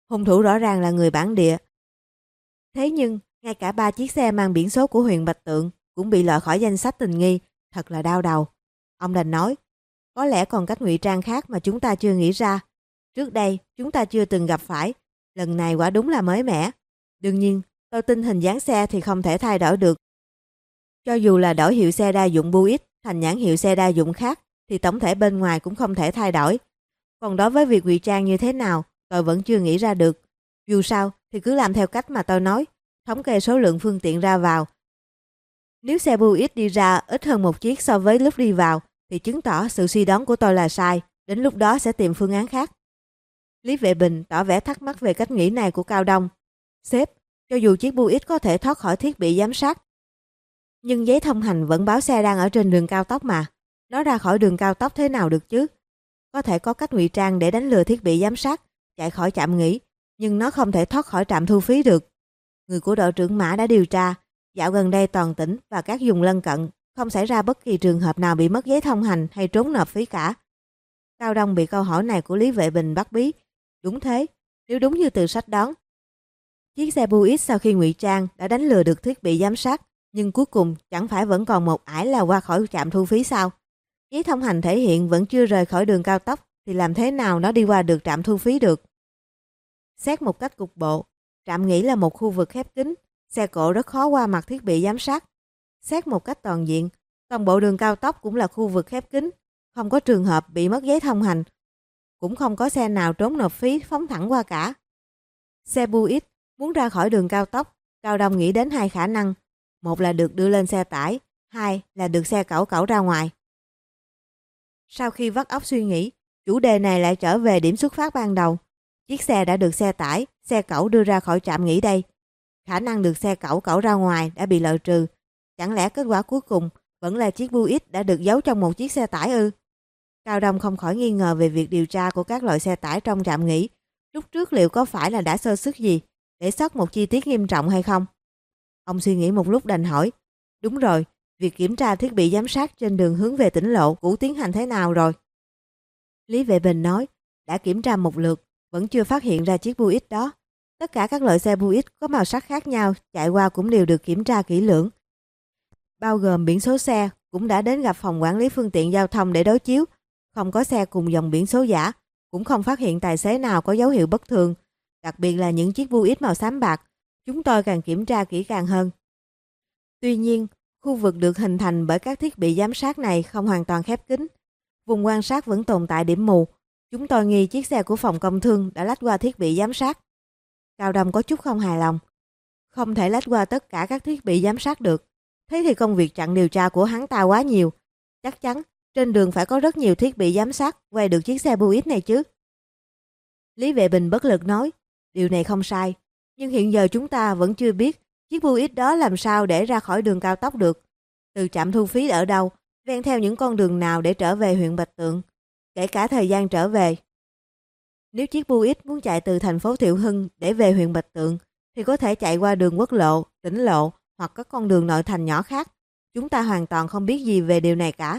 Hung thủ rõ ràng là người bản địa. Thế nhưng, ngay cả 3 chiếc xe mang biển số của huyện Bạch Tượng cũng bị loại khỏi danh sách tình nghi, thật là đau đầu. Ông đành nói, có lẽ còn cách ngụy trang khác mà chúng ta chưa nghĩ ra. Trước đây, chúng ta chưa từng gặp phải. Lần này quả đúng là mới mẻ. Đương nhiên, tôi tin hình dáng xe thì không thể thay đổi được. Cho dù là đổi hiệu xe đa dụng Buick thành nhãn hiệu xe đa dụng khác, thì tổng thể bên ngoài cũng không thể thay đổi. Còn đối với việc ngụy trang như thế nào, tôi vẫn chưa nghĩ ra được. Dù sao thì cứ làm theo cách mà tôi nói, thống kê số lượng phương tiện ra vào. Nếu xe Buick đi ra ít hơn một chiếc so với lúc đi vào, thì chứng tỏ sự suy đoán của tôi là sai. Đến lúc đó sẽ tìm phương án khác. Lý Vệ Bình tỏ vẻ thắc mắc về cách nghĩ này của Cao Đông. Sếp, cho dù chiếc Buick có thể thoát khỏi thiết bị giám sát, nhưng giấy thông hành vẫn báo xe đang ở trên đường cao tốc mà. Nó ra khỏi đường cao tốc thế nào được chứ? Có thể có cách ngụy trang để đánh lừa thiết bị giám sát, chạy khỏi trạm nghỉ, nhưng nó không thể thoát khỏi trạm thu phí được. Người của đội trưởng Mã đã điều tra, dạo gần đây toàn tỉnh và các vùng lân cận không xảy ra bất kỳ trường hợp nào bị mất giấy thông hành hay trốn nộp phí cả. Cao Đông bị câu hỏi này của Lý Vệ Bình bắt bí. Đúng thế, nếu đúng như từ sách đoán, chiếc xe Buick sau khi ngụy trang đã đánh lừa được thiết bị giám sát, nhưng cuối cùng chẳng phải vẫn còn một ải là qua khỏi trạm thu phí sao? Giấy thông hành thể hiện vẫn chưa rời khỏi đường cao tốc thì làm thế nào nó đi qua được trạm thu phí được? Xét một cách cục bộ, trạm nghỉ là một khu vực khép kín, xe cộ rất khó qua mặt thiết bị giám sát. Xét một cách toàn diện, toàn bộ đường cao tốc cũng là khu vực khép kín, không có trường hợp bị mất giấy thông hành, cũng không có xe nào trốn nộp phí phóng thẳng qua cả. Xe Buick muốn ra khỏi đường cao tốc, Cao Đông nghĩ đến hai khả năng, một là được đưa lên xe tải, hai là được xe cẩu cẩu ra ngoài. Sau khi vắt óc suy nghĩ, chủ đề này lại trở về điểm xuất phát ban đầu. Chiếc xe đã được xe tải, xe cẩu đưa ra khỏi trạm nghỉ đây. Khả năng được xe cẩu cẩu ra ngoài đã bị loại trừ. Chẳng lẽ kết quả cuối cùng vẫn là chiếc Buick đã được giấu trong một chiếc xe tải ư? Cao Đông không khỏi nghi ngờ về việc điều tra của các loại xe tải trong trạm nghỉ. Lúc trước liệu có phải là đã sơ suất gì để sót một chi tiết nghiêm trọng hay không? Ông suy nghĩ một lúc đành hỏi. Đúng rồi, việc kiểm tra thiết bị giám sát trên đường hướng về tỉnh lộ cũ tiến hành thế nào rồi? Lý Vệ Bình nói, đã kiểm tra một lượt, vẫn chưa phát hiện ra chiếc Buick đó. Tất cả các loại xe Buick có màu sắc khác nhau chạy qua cũng đều được kiểm tra kỹ lưỡng. Bao gồm biển số xe cũng đã đến gặp phòng quản lý phương tiện giao thông để đối chiếu. Không có xe cùng dòng biển số giả, cũng không phát hiện tài xế nào có dấu hiệu bất thường. Đặc biệt là những chiếc Buick màu xám bạc, chúng tôi càng kiểm tra kỹ càng hơn. Tuy nhiên, khu vực được hình thành bởi các thiết bị giám sát này không hoàn toàn khép kín. Vùng quan sát vẫn tồn tại điểm mù. Chúng tôi nghi chiếc xe của phòng công thương đã lách qua thiết bị giám sát. Cao Đông có chút không hài lòng. Không thể lách qua tất cả các thiết bị giám sát được. Thế thì công việc chặn điều tra của hắn ta quá nhiều. Chắc chắn trên đường phải có rất nhiều thiết bị giám sát quay được chiếc xe Buick này chứ. Lý Vệ Bình bất lực nói, điều này không sai. Nhưng hiện giờ chúng ta vẫn chưa biết chiếc Buick đó làm sao để ra khỏi đường cao tốc được. Từ trạm thu phí ở đâu, ven theo những con đường nào để trở về huyện Bạch Tượng, kể cả thời gian trở về. Nếu chiếc Buick muốn chạy từ thành phố Thiệu Hưng để về huyện Bạch Tượng, thì có thể chạy qua đường quốc lộ, tỉnh lộ hoặc các con đường nội thành nhỏ khác. Chúng ta hoàn toàn không biết gì về điều này cả.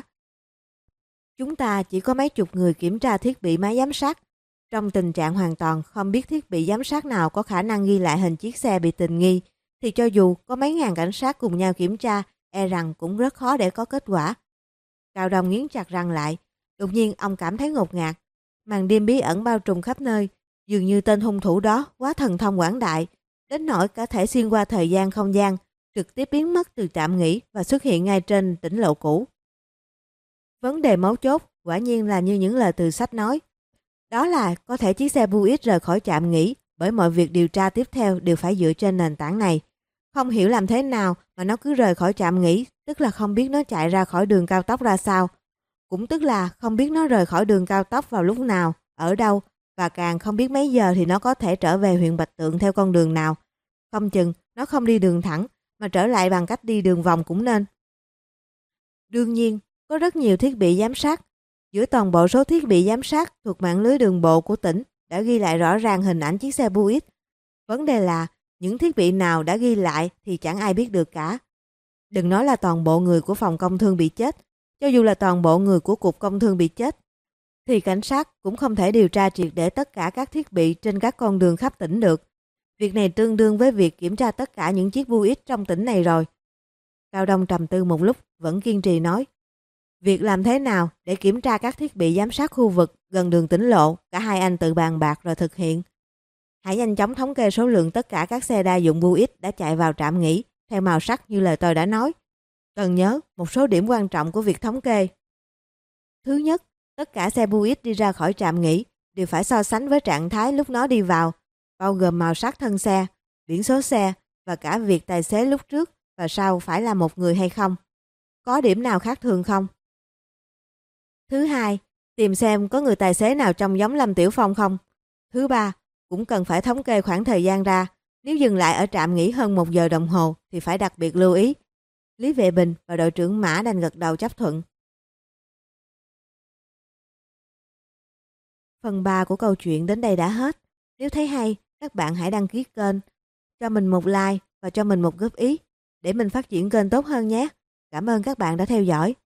Chúng ta chỉ có mấy chục người kiểm tra thiết bị máy giám sát, trong tình trạng hoàn toàn không biết thiết bị giám sát nào có khả năng ghi lại hình chiếc xe bị tình nghi, thì cho dù có mấy ngàn cảnh sát cùng nhau kiểm tra, e rằng cũng rất khó để có kết quả. Cao Đông nghiến chặt răng lại, đột nhiên ông cảm thấy ngột ngạt. Màn đêm bí ẩn bao trùm khắp nơi, dường như tên hung thủ đó quá thần thông quảng đại, đến nỗi có thể xuyên qua thời gian không gian, trực tiếp biến mất từ trạm nghỉ và xuất hiện ngay trên tỉnh lộ cũ. Vấn đề mấu chốt quả nhiên là như những lời từ sách nói. Đó là có thể chiếc xe Buick rời khỏi trạm nghỉ, bởi mọi việc điều tra tiếp theo đều phải dựa trên nền tảng này. Không hiểu làm thế nào mà nó cứ rời khỏi trạm nghỉ, tức là không biết nó chạy ra khỏi đường cao tốc ra sao. Cũng tức là không biết nó rời khỏi đường cao tốc vào lúc nào, ở đâu, và càng không biết mấy giờ thì nó có thể trở về huyện Bạch Tượng theo con đường nào. Không chừng nó không đi đường thẳng, mà trở lại bằng cách đi đường vòng cũng nên. Đương nhiên, có rất nhiều thiết bị giám sát. Giữa toàn bộ số thiết bị giám sát thuộc mạng lưới đường bộ của tỉnh đã ghi lại rõ ràng hình ảnh chiếc xe Buick. Vấn đề là những thiết bị nào đã ghi lại thì chẳng ai biết được cả. Đừng nói là toàn bộ người của phòng công thương bị chết, cho dù là toàn bộ người của cục công thương bị chết, thì cảnh sát cũng không thể điều tra triệt để tất cả các thiết bị trên các con đường khắp tỉnh được. Việc này tương đương với việc kiểm tra tất cả những chiếc Buick trong tỉnh này rồi. Cao Đông trầm tư một lúc, vẫn kiên trì nói. Việc làm thế nào để kiểm tra các thiết bị giám sát khu vực gần đường tỉnh lộ, cả hai anh tự bàn bạc rồi thực hiện. Hãy nhanh chóng thống kê số lượng tất cả các xe đa dụng Buick đã chạy vào trạm nghỉ theo màu sắc như lời tôi đã nói. Cần nhớ một số điểm quan trọng của việc thống kê. Thứ nhất, tất cả xe Buick đi ra khỏi trạm nghỉ đều phải so sánh với trạng thái lúc nó đi vào, bao gồm màu sắc thân xe, biển số xe và cả việc tài xế lúc trước và sau phải là một người hay không. Có điểm nào khác thường không? Thứ hai, tìm xem có người tài xế nào trông giống Lâm Tiểu Phong không. Thứ ba, cũng cần phải thống kê khoảng thời gian ra. Nếu dừng lại ở trạm nghỉ hơn 1 giờ đồng hồ thì phải đặc biệt lưu ý. Lý Vệ Bình và đội trưởng Mã đành gật đầu chấp thuận. Phần 3 của câu chuyện đến đây đã hết. Nếu thấy hay, các bạn hãy đăng ký kênh, cho mình một like và cho mình một góp ý để mình phát triển kênh tốt hơn nhé. Cảm ơn các bạn đã theo dõi.